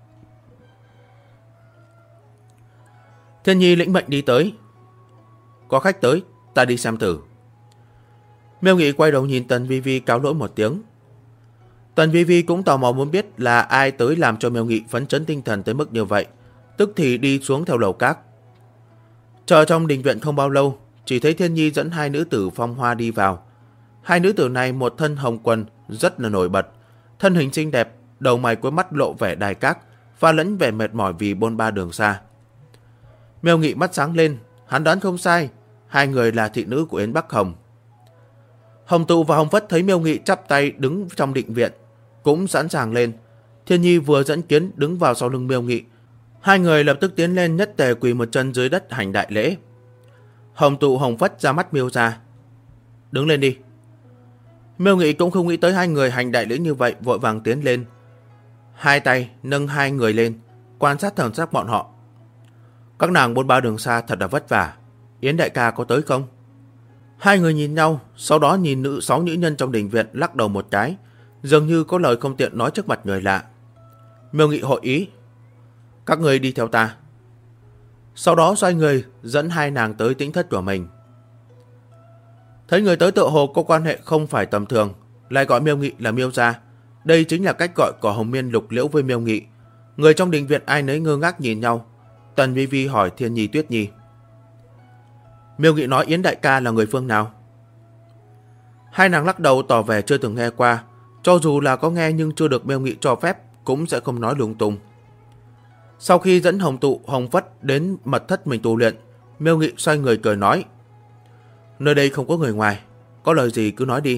Thiên Nhi lĩnh mệnh đi tới. Có khách tới, ta đi xem thử. Miêu Nghị quay đầu nhìn Tần Vi Vi cáo lỗi một tiếng. Tần Vi Vi cũng tò mò muốn biết là ai tới làm cho Miêu Nghị phấn chấn tinh thần tới mức như vậy, tức thì đi xuống theo lầu các. Chờ trong đình viện không bao lâu, chỉ thấy Thiên Nhi dẫn hai nữ tử phong hoa đi vào. Hai nữ tử này một thân hồng quần rất là nổi bật, thân hình xinh đẹp, đầu mày cuối mắt lộ vẻ đài các, pha lẫn vẻ mệt mỏi vì bôn ba đường xa. Miêu Nghị mắt sáng lên, hắn đoán không sai, hai người là thị nữ của Yến Bắc Hồng. Hồng Tụ và Hồng Phất thấy Miêu Nghị chắp tay đứng trong định viện, cũng sẵn sàng lên. Thiên Nhi vừa dẫn kiến đứng vào sau lưng Miêu Nghị, hai người lập tức tiến lên nhất tề quỳ một chân dưới đất hành đại lễ. Hồng Tụ Hồng Phất ra mắt Miêu ra: Đứng lên đi. Miêu Nghị cũng không nghĩ tới hai người hành đại lễ như vậy, vội vàng tiến lên, hai tay nâng hai người lên, quan sát thần sắc bọn họ. Các nàng bôn ba đường xa thật là vất vả, Yến đại ca có tới không? Hai người nhìn nhau, sau đó nhìn sáu nữ nhân trong đình viện lắc đầu một cái, dường như có lời không tiện nói trước mặt người lạ. Miêu Nghị hội ý: Các người đi theo ta. Sau đó xoay người dẫn hai nàng tới tĩnh thất của mình. Thấy người tới tựa hồ có quan hệ không phải tầm thường, lại gọi Miêu Nghị là Miêu gia. Đây chính là cách gọi của Hồng Miên Lục Liễu với Miêu Nghị. Người trong đình viện ai nấy ngơ ngác nhìn nhau. Tần Vi Vi hỏi Thiên Nhi Tuyết Nhi: Miêu Nghị nói Yến đại ca là người phương nào? Hai nàng lắc đầu tỏ vẻ chưa từng nghe qua, cho dù là có nghe nhưng chưa được Miêu Nghị cho phép cũng sẽ không nói lung tung. Sau khi dẫn Hồng Tụ, Hồng Phất đến mật thất mình tu luyện, Miêu Nghị xoay người cười nói: Nơi đây không có người ngoài, có lời gì cứ nói đi.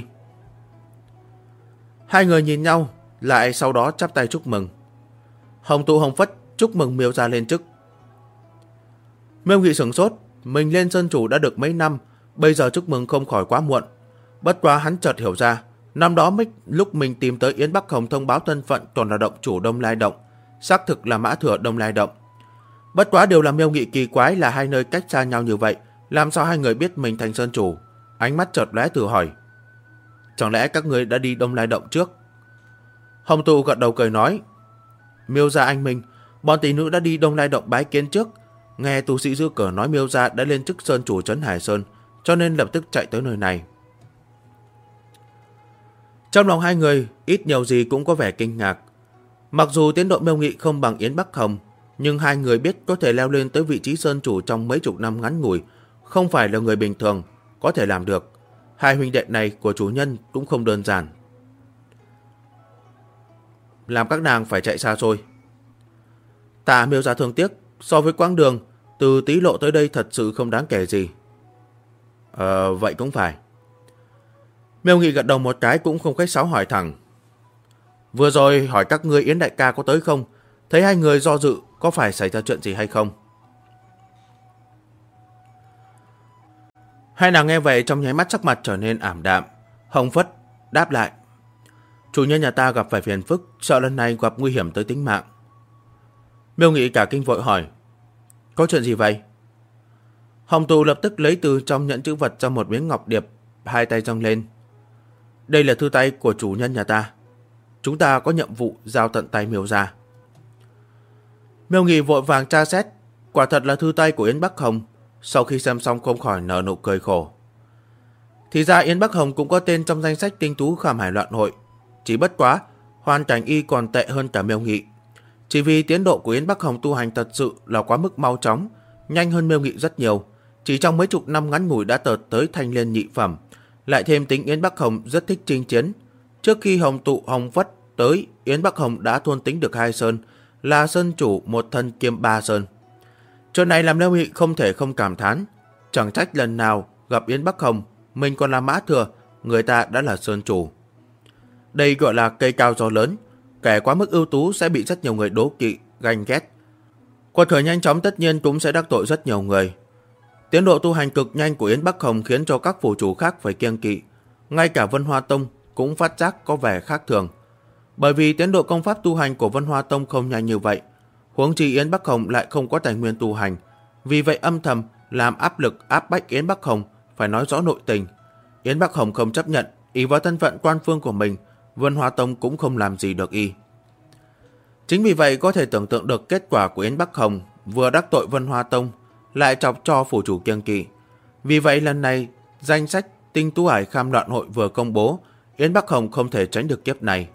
Hai người nhìn nhau, lại sau đó chắp tay chúc mừng. Hồng Tụ Hồng Phất chúc mừng Miêu gia lên chức. Miêu Nghị sửng sốt, mình lên sơn chủ đã được mấy năm, bây giờ chúc mừng không khỏi quá muộn. Bất quá hắn chợt hiểu ra, năm đó lúc mình tìm tới Yến Bắc Hồng thông báo thân phận còn là động chủ Đông Lai Động, xác thực là mã thừa Đông Lai Động. Bất quá điều làm Miêu Nghị kỳ quái là hai nơi cách xa nhau như vậy, làm sao hai người biết mình thành sơn chủ? Ánh mắt chợt lóe thử hỏi: Chẳng lẽ các người đã đi Đông Lai Động trước? Hồng Tụ gật đầu cười nói: Miêu gia anh minh, bọn tỷ nữ đã đi Đông Lai Động bái kiến trước. Nghe tu sĩ Dư Cờ nói Miêu gia đã lên chức sơn chủ trấn Hải Sơn, cho nên lập tức chạy tới nơi này. Trong lòng hai người ít nhiều gì cũng có vẻ kinh ngạc. Mặc dù tiến độ Miêu Nghị không bằng Yến Bắc Hồng, nhưng hai người biết có thể leo lên tới vị trí sơn chủ trong mấy chục năm ngắn ngủi, không phải là người bình thường có thể làm được. Hai huynh đệ này của chủ nhân cũng không đơn giản. Làm các nàng phải chạy xa xôi. Tạ Miêu gia thương tiếc, so với quãng đường từ Tý Lộ tới đây thật sự không đáng kể gì. Vậy cũng phải. Miêu Nghị gật đầu một cái cũng không khách sáo hỏi thẳng: Vừa rồi hỏi các ngươi Yến đại ca có tới không? Thấy hai người do dự, có phải xảy ra chuyện gì hay không? Hai nàng nghe vậy trong nháy mắt sắc mặt trở nên ảm đạm. Hồng Phất đáp lại: Chủ nhân nhà ta gặp phải phiền phức, sợ lần này gặp nguy hiểm tới tính mạng. Miêu Nghị cả kinh vội hỏi: Có chuyện gì vậy? Hồng Tụ lập tức lấy từ trong nhẫn chữ vật ra một miếng ngọc điệp, hai tay dâng lên: Đây là thư tay của chủ nhân nhà ta. Chúng ta có nhiệm vụ giao tận tay Miêu gia. Miêu Nghị vội vàng tra xét, quả thật là thư tay của Yến Bắc Hồng. Sau khi xem xong không khỏi nở nụ cười khổ. Thì ra Yến Bắc Hồng cũng có tên trong danh sách tinh tú khảm hải loạn hội. Chỉ bất quá hoàn cảnh y còn tệ hơn cả Miêu Nghị. Chỉ vì tiến độ của Yến Bắc Hồng tu hành thật sự là quá mức mau chóng, nhanh hơn Miêu Nghị rất nhiều. Chỉ trong mấy chục năm ngắn ngủi đã tới thanh liên nhị phẩm. Lại thêm tính Yến Bắc Hồng rất thích chinh chiến. Trước khi Hồng Tụ Hồng Phất tới, Yến Bắc Hồng đã thôn tính được 2 sơn, là sơn chủ một thân kiêm 3 sơn. Chuyện này làm Miêu Nghị không thể không cảm thán. Chẳng trách lần nào gặp Yến Bắc Hồng, mình còn là mã thừa, người ta đã là sơn chủ. Đây gọi là cây cao gió lớn. Kẻ quá mức ưu tú sẽ bị rất nhiều người đố kỵ, ganh ghét. Quật khởi nhanh chóng tất nhiên cũng sẽ đắc tội rất nhiều người. Tiến độ tu hành cực nhanh của Yến Bắc Hồng khiến cho các phủ chủ khác phải kiêng kỵ. Ngay cả Vân Hoa Tông cũng phát giác có vẻ khác thường. Bởi vì tiến độ công pháp tu hành của Vân Hoa Tông không nhanh như vậy. Huống chi Yến Bắc Hồng lại không có tài nguyên tu hành. Vì vậy âm thầm làm áp lực áp bách Yến Bắc Hồng phải nói rõ nội tình. Yến Bắc Hồng không chấp nhận, ý vào thân phận quan phương của mình, Vân Hoa Tông cũng không làm gì được y. Chính vì vậy có thể tưởng tượng được kết quả của Yến Bắc Hồng vừa đắc tội Vân Hoa Tông, lại chọc cho phủ chủ kiêng kỵ. Vì vậy lần này danh sách Tinh Tú Hải Kham Loạn Hội vừa công bố, Yến Bắc Hồng không thể tránh được kiếp này.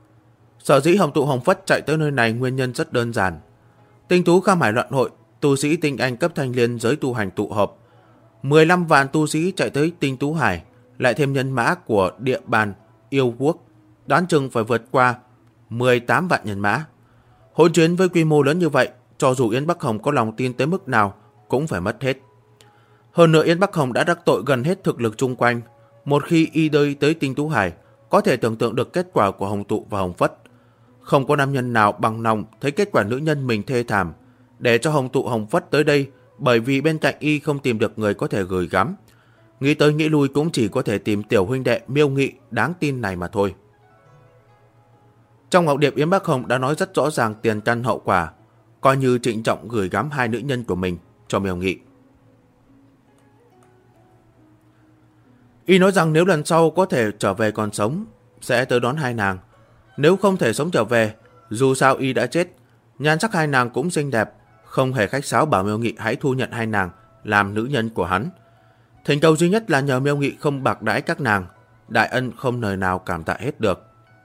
Sở dĩ Hồng Tụ Hồng Phất chạy tới nơi này nguyên nhân rất đơn giản. Tinh Tú Kham Hải Loạn Hội, tu sĩ tinh anh cấp thanh liên giới tu hành tụ họp. 15 vạn tu sĩ chạy tới Tinh Tú Hải, lại thêm nhân mã của địa bàn yêu quốc, đoán chừng phải vượt qua 18 vạn nhân mã. Hỗn chiến với quy mô lớn như vậy, cho dù Yến Bắc Hồng có lòng tin tới mức nào cũng phải mất hết. Hơn nữa Yến Bắc Hồng đã đắc tội gần hết thực lực chung quanh. Một khi y đơi tới Tinh Tú Hải, có thể tưởng tượng được kết quả của Hồng Tụ và Hồng Phất. Không có nam nhân nào bằng lòng thấy kết quả nữ nhân mình thê thảm, để cho Hồng Tụ Hồng Phất tới đây, bởi vì bên cạnh y không tìm được người có thể gửi gắm. Nghĩ tới nghĩ lui cũng chỉ có thể tìm tiểu huynh đệ Miêu Nghị đáng tin này mà thôi. Trong ngọc điệp Yến Bắc Hồng đã nói rất rõ ràng tiền căn hậu quả, coi như trịnh trọng gửi gắm 2 nữ nhân của mình cho Miêu Nghị. Y nói rằng nếu lần sau có thể trở về còn sống, sẽ tới đón 2 nàng. Nếu không thể sống trở về, dù sao y đã chết, nhan sắc 2 nàng cũng xinh đẹp, không hề khách sáo bảo Miêu Nghị hãy thu nhận 2 nàng làm nữ nhân của hắn. Thành cầu duy nhất là nhờ Miêu Nghị không bạc đãi các nàng, đại ân không lời nào cảm tạ hết được.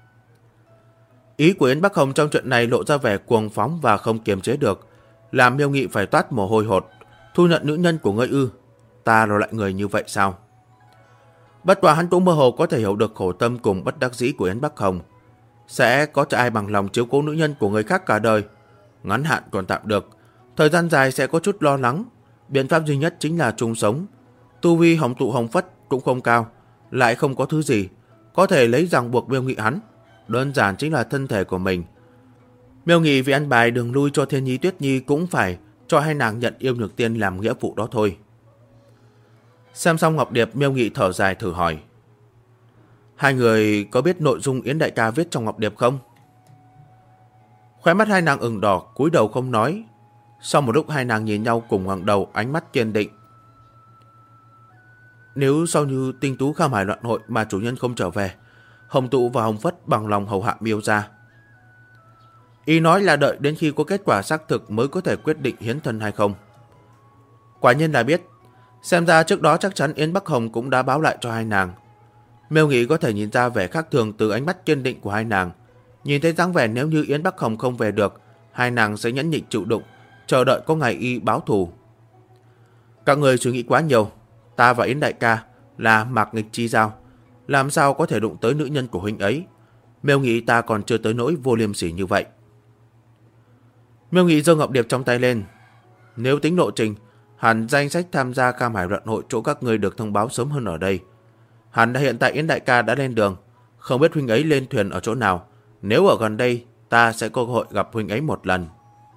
Ý của Yến Bắc Hồng trong chuyện này lộ ra vẻ cuồng phóng và không kiềm chế được, làm Miêu Nghị phải toát mồ hôi hột. Thu nhận nữ nhân của ngươi ư? Ta là loại người như vậy sao? Bất quá hắn cũng mơ hồ có thể hiểu được khổ tâm cùng bất đắc dĩ của Yến Bắc Hồng. Sẽ có ai bằng lòng chiếu cố nữ nhân của người khác cả đời? Ngắn hạn còn tạm được, thời gian dài sẽ có chút lo lắng. Biện pháp duy nhất chính là chung sống. Tu vi Hồng Tụ Hồng Phất cũng không cao, lại không có thứ gì có thể lấy ràng buộc Miêu Nghị hắn. Đơn giản chính là thân thể của mình. Miêu Nghị vì ăn bài đường lui cho Thiên Nhi Tuyết Nhi cũng phải cho 2 nàng nhận yêu nhược tiên làm nghĩa vụ đó thôi. Xem xong ngọc điệp, Miêu Nghị thở dài thử hỏi: 2 người có biết nội dung Yến đại ca viết trong ngọc điệp không? Khóe mắt 2 nàng ửng đỏ, cúi đầu không nói. Sau một lúc 2 nàng nhìn nhau cùng ngẩng đầu, ánh mắt kiên định. Nếu sau như Tinh Tú Kham Hải Loạn Hội mà chủ nhân không trở về, Hồng Tụ và Hồng Phất bằng lòng hầu hạ Miêu gia. Y nói là đợi đến khi có kết quả xác thực mới có thể quyết định hiến thân hay không. Quả nhiên là biết. Xem ra trước đó chắc chắn Yến Bắc Hồng cũng đã báo lại cho 2 nàng. Miêu Nghị có thể nhìn ra vẻ khác thường từ ánh mắt kiên định của 2 nàng. Nhìn thấy dáng vẻ nếu như Yến Bắc Hồng không về được, 2 nàng sẽ nhẫn nhịn chịu đựng, chờ đợi có ngày y báo thù. Các người suy nghĩ quá nhiều. Ta và Yến đại ca là mạc nghịch chi giao, làm sao có thể đụng tới nữ nhân của huynh ấy. Miêu Nghị ta còn chưa tới nỗi vô liêm sỉ như vậy. Miêu Nghị giơ ngọc điệp trong tay lên. Nếu tính lộ trình, hẳn danh sách tham gia Kham Hải Loạn Hội chỗ các ngươi được thông báo sớm hơn ở đây. Hẳn hiện tại Yến đại ca đã lên đường, không biết huynh ấy lên thuyền ở chỗ nào. Nếu ở gần đây, ta sẽ có cơ hội gặp huynh ấy một lần.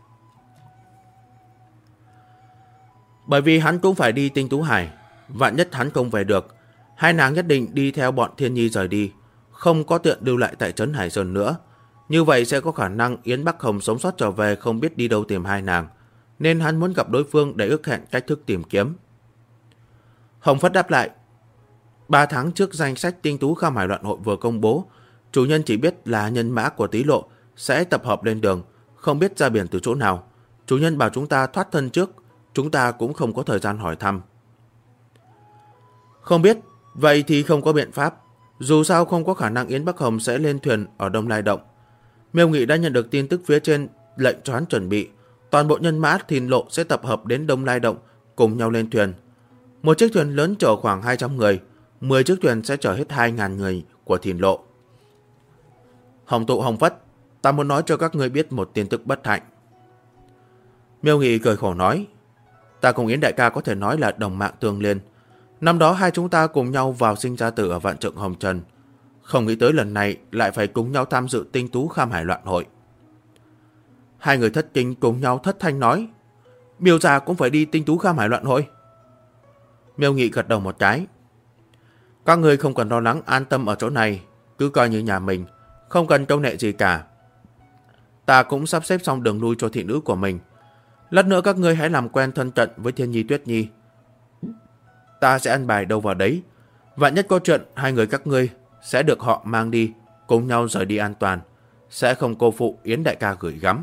Bởi vì hắn cũng phải đi Tinh Tú Hải, vạn nhất hắn không về được, 2 nàng nhất định đi theo bọn Thiên Nhi rời đi, không có tiện lưu lại tại trấn Hải Sơn nữa. Như vậy sẽ có khả năng Yến Bắc Hồng sống sót trở về không biết đi đâu tìm 2 nàng, nên hắn muốn gặp đối phương để ước hẹn cách thức tìm kiếm. Hồng Phất đáp lại: 3 tháng trước danh sách Tinh Tú Kham Hải Loạn Hội vừa công bố, chủ nhân chỉ biết là nhân mã của Tý Lộ sẽ tập hợp lên đường, không biết ra biển từ chỗ nào. Chủ nhân bảo chúng ta thoát thân trước, chúng ta cũng không có thời gian hỏi thăm. Không biết, vậy thì không có biện pháp. Dù sao không có khả năng Yến Bắc Hồng sẽ lên thuyền ở Đông Lai Động. Miêu Nghị đã nhận được tin tức phía trên lệnh cho hắn chuẩn bị. Toàn bộ nhân mã Thìn Lộ sẽ tập hợp đến Đông Lai Động cùng nhau lên thuyền. Một chiếc thuyền lớn chở khoảng 200 người, 10 chiếc thuyền sẽ chở hết 2.000 người của Thìn Lộ. Hồng Tụ Hồng Phất, ta muốn nói cho các ngươi biết một tin tức bất hạnh. Miêu Nghị cười khổ nói, ta cùng Yến đại ca có thể nói là đồng mạng tương liên. Năm đó hai chúng ta cùng nhau vào sinh ra tử ở Vạn Trượng Hồng Trần. Không nghĩ tới lần này lại phải cùng nhau tham dự Tinh Tú Kham Hải Loạn Hội. Hai người thất kinh cùng nhau thất thanh nói, Miêu gia cũng phải đi Tinh Tú Kham Hải Loạn Hội. Miêu Nghị gật đầu một cái. Các người không cần lo lắng, an tâm ở chỗ này, cứ coi như nhà mình, không cần trông nệ gì cả. Ta cũng sắp xếp xong đường lui cho thị nữ của mình. Lát nữa các ngươi hãy làm quen thân cận với Thiên Nhi Tuyết Nhi. Ta sẽ ăn bài đâu vào đấy. Vạn nhất có chuyện, hai người các ngươi sẽ được họ mang đi, cùng nhau rời đi an toàn, sẽ không cô phụ Yến đại ca gửi gắm.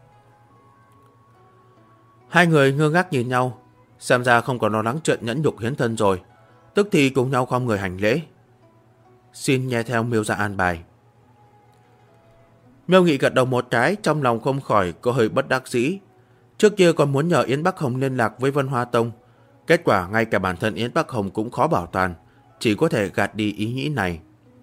Hai người ngơ ngác nhìn nhau, xem ra không còn lo lắng chuyện nhẫn nhục hiến thân rồi, tức thì cùng nhau khom người hành lễ. Xin nghe theo Miêu gia an bài. Miêu Nghị gật đầu một cái, trong lòng không khỏi có hơi bất đắc dĩ. Trước kia còn muốn nhờ Yến Bắc Hồng liên lạc với Vân Hoa Tông, kết quả ngay cả bản thân Yến Bắc Hồng cũng khó bảo toàn, chỉ có thể gạt đi ý nghĩ này.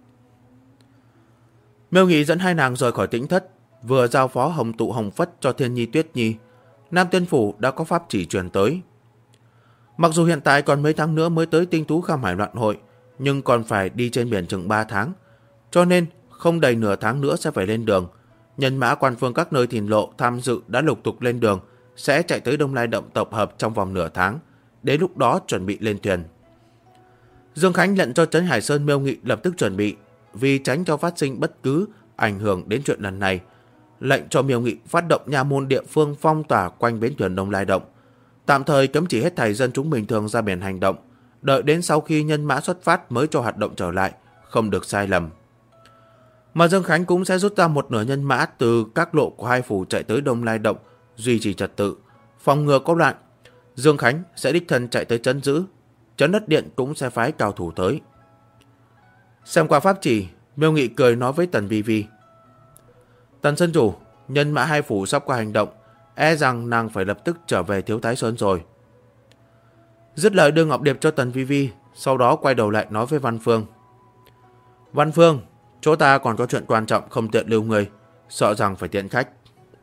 Miêu Nghị dẫn hai nàng rời khỏi Tĩnh Thất, vừa giao phó Hồng Tụ Hồng Phất cho Thiên Nhi Tuyết Nhi, Nam Tiên Phủ đã có pháp chỉ truyền tới. Mặc dù hiện tại còn mấy tháng nữa mới tới Tinh Tú Kham Hải Loạn Hội, nhưng còn phải đi trên biển chừng 3 tháng, cho nên không đầy nửa tháng nữa sẽ phải lên đường. Nhân mã quan phương các nơi Thìn Lộ tham dự đã lục tục lên đường, sẽ chạy tới Đông Lai Động tập hợp trong vòng nửa tháng, đến lúc đó chuẩn bị lên thuyền. Dương Khánh lệnh cho Trấn Hải Sơn Miêu Nghị lập tức chuẩn bị, vì tránh cho phát sinh bất cứ ảnh hưởng đến chuyện lần này, lệnh cho Miêu Nghị phát động nha môn địa phương phong tỏa quanh bến thuyền Đông Lai Động, tạm thời cấm chỉ hết thảy dân chúng bình thường ra biển hành động, đợi đến sau khi nhân mã xuất phát mới cho hoạt động trở lại, không được sai lầm. Mà Dương Khánh cũng sẽ rút ra một nửa nhân mã từ các lộ của hai phủ chạy tới Đông Lai Động, duy trì trật tự, phòng ngừa có loạn. Dương Khánh sẽ đích thân chạy tới trấn giữ, Trấn Đất Điện cũng sẽ phái cao thủ tới. Xem qua pháp chỉ, Miêu Nghị cười nói với Tần Vi Vi, Tần Sơn Chủ, nhân mã hai phủ sắp qua hành động, e rằng nàng phải lập tức trở về Thiếu Thái Sơn rồi. Dứt lời đưa ngọc điệp cho Tần Vi Vi, sau đó quay đầu lại nói với Văn Phương, Văn Phương, chỗ ta còn có chuyện quan trọng không tiện lưu người, sợ rằng phải tiện khách.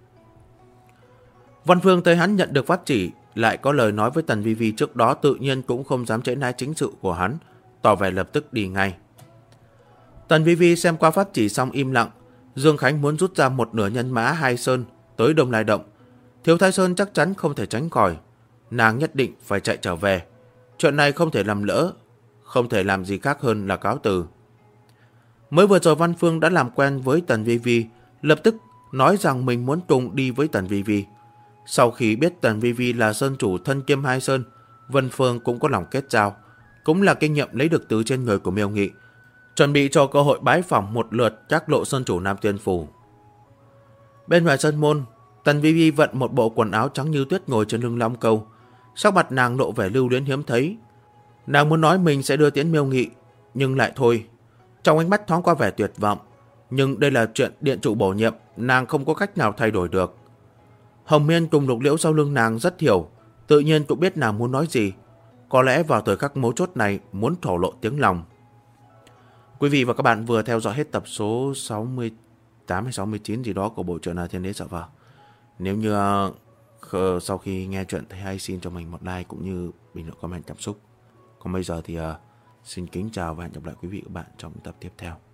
Văn Phương thấy hắn nhận được pháp chỉ, lại có lời nói với Tần Vi Vi trước đó, tự nhiên cũng không dám trễ nải chính sự của hắn, tỏ vẻ lập tức đi ngay. Tần Vi Vi xem qua pháp chỉ xong im lặng. Dương Khánh muốn rút ra một nửa nhân mã hai sơn tới Đông Lai Động, Thiếu Thái Sơn chắc chắn không thể tránh khỏi, nàng nhất định phải chạy trở về. Chuyện này không thể làm lỡ, không thể làm gì khác hơn là cáo từ. Mới vừa rồi Văn Phương đã làm quen với Tần Vi Vi, lập tức nói rằng mình muốn cùng đi với Tần Vi Vi. Sau khi biết Tần Vi Vi là sơn chủ thân kiêm hai sơn, Văn Phương cũng có lòng kết giao, cũng là kinh nghiệm lấy được từ trên người của Miêu Nghị, chuẩn bị cho cơ hội bái phỏng một lượt các lộ sơn chủ Nam Tiên Phủ. Bên ngoài sân môn, Tần Vi Vi vận một bộ quần áo trắng như tuyết ngồi trên lưng long câu, sắc mặt nàng lộ vẻ lưu luyến hiếm thấy. Nàng muốn nói mình sẽ đưa tiễn Miêu Nghị, nhưng lại thôi. Trong ánh mắt thoáng qua vẻ tuyệt vọng, nhưng đây là chuyện điện chủ bổ nhiệm, nàng không có cách nào thay đổi được. Hồng Miên cùng Lục Liễu sau lưng nàng rất hiểu, tự nhiên cũng biết nàng muốn nói gì. Có lẽ vào thời khắc mấu chốt này muốn thổ lộ tiếng lòng. Quý vị và các bạn vừa theo dõi hết tập số 68 hay 69 gì đó của bộ truyện Thiên Đế Sợ Vợ. Nếu như sau khi nghe chuyện thấy hay, xin cho mình một like cũng như bình luận comment cảm xúc. Còn bây giờ thì xin kính chào và hẹn gặp lại quý vị và các bạn trong tập tiếp theo.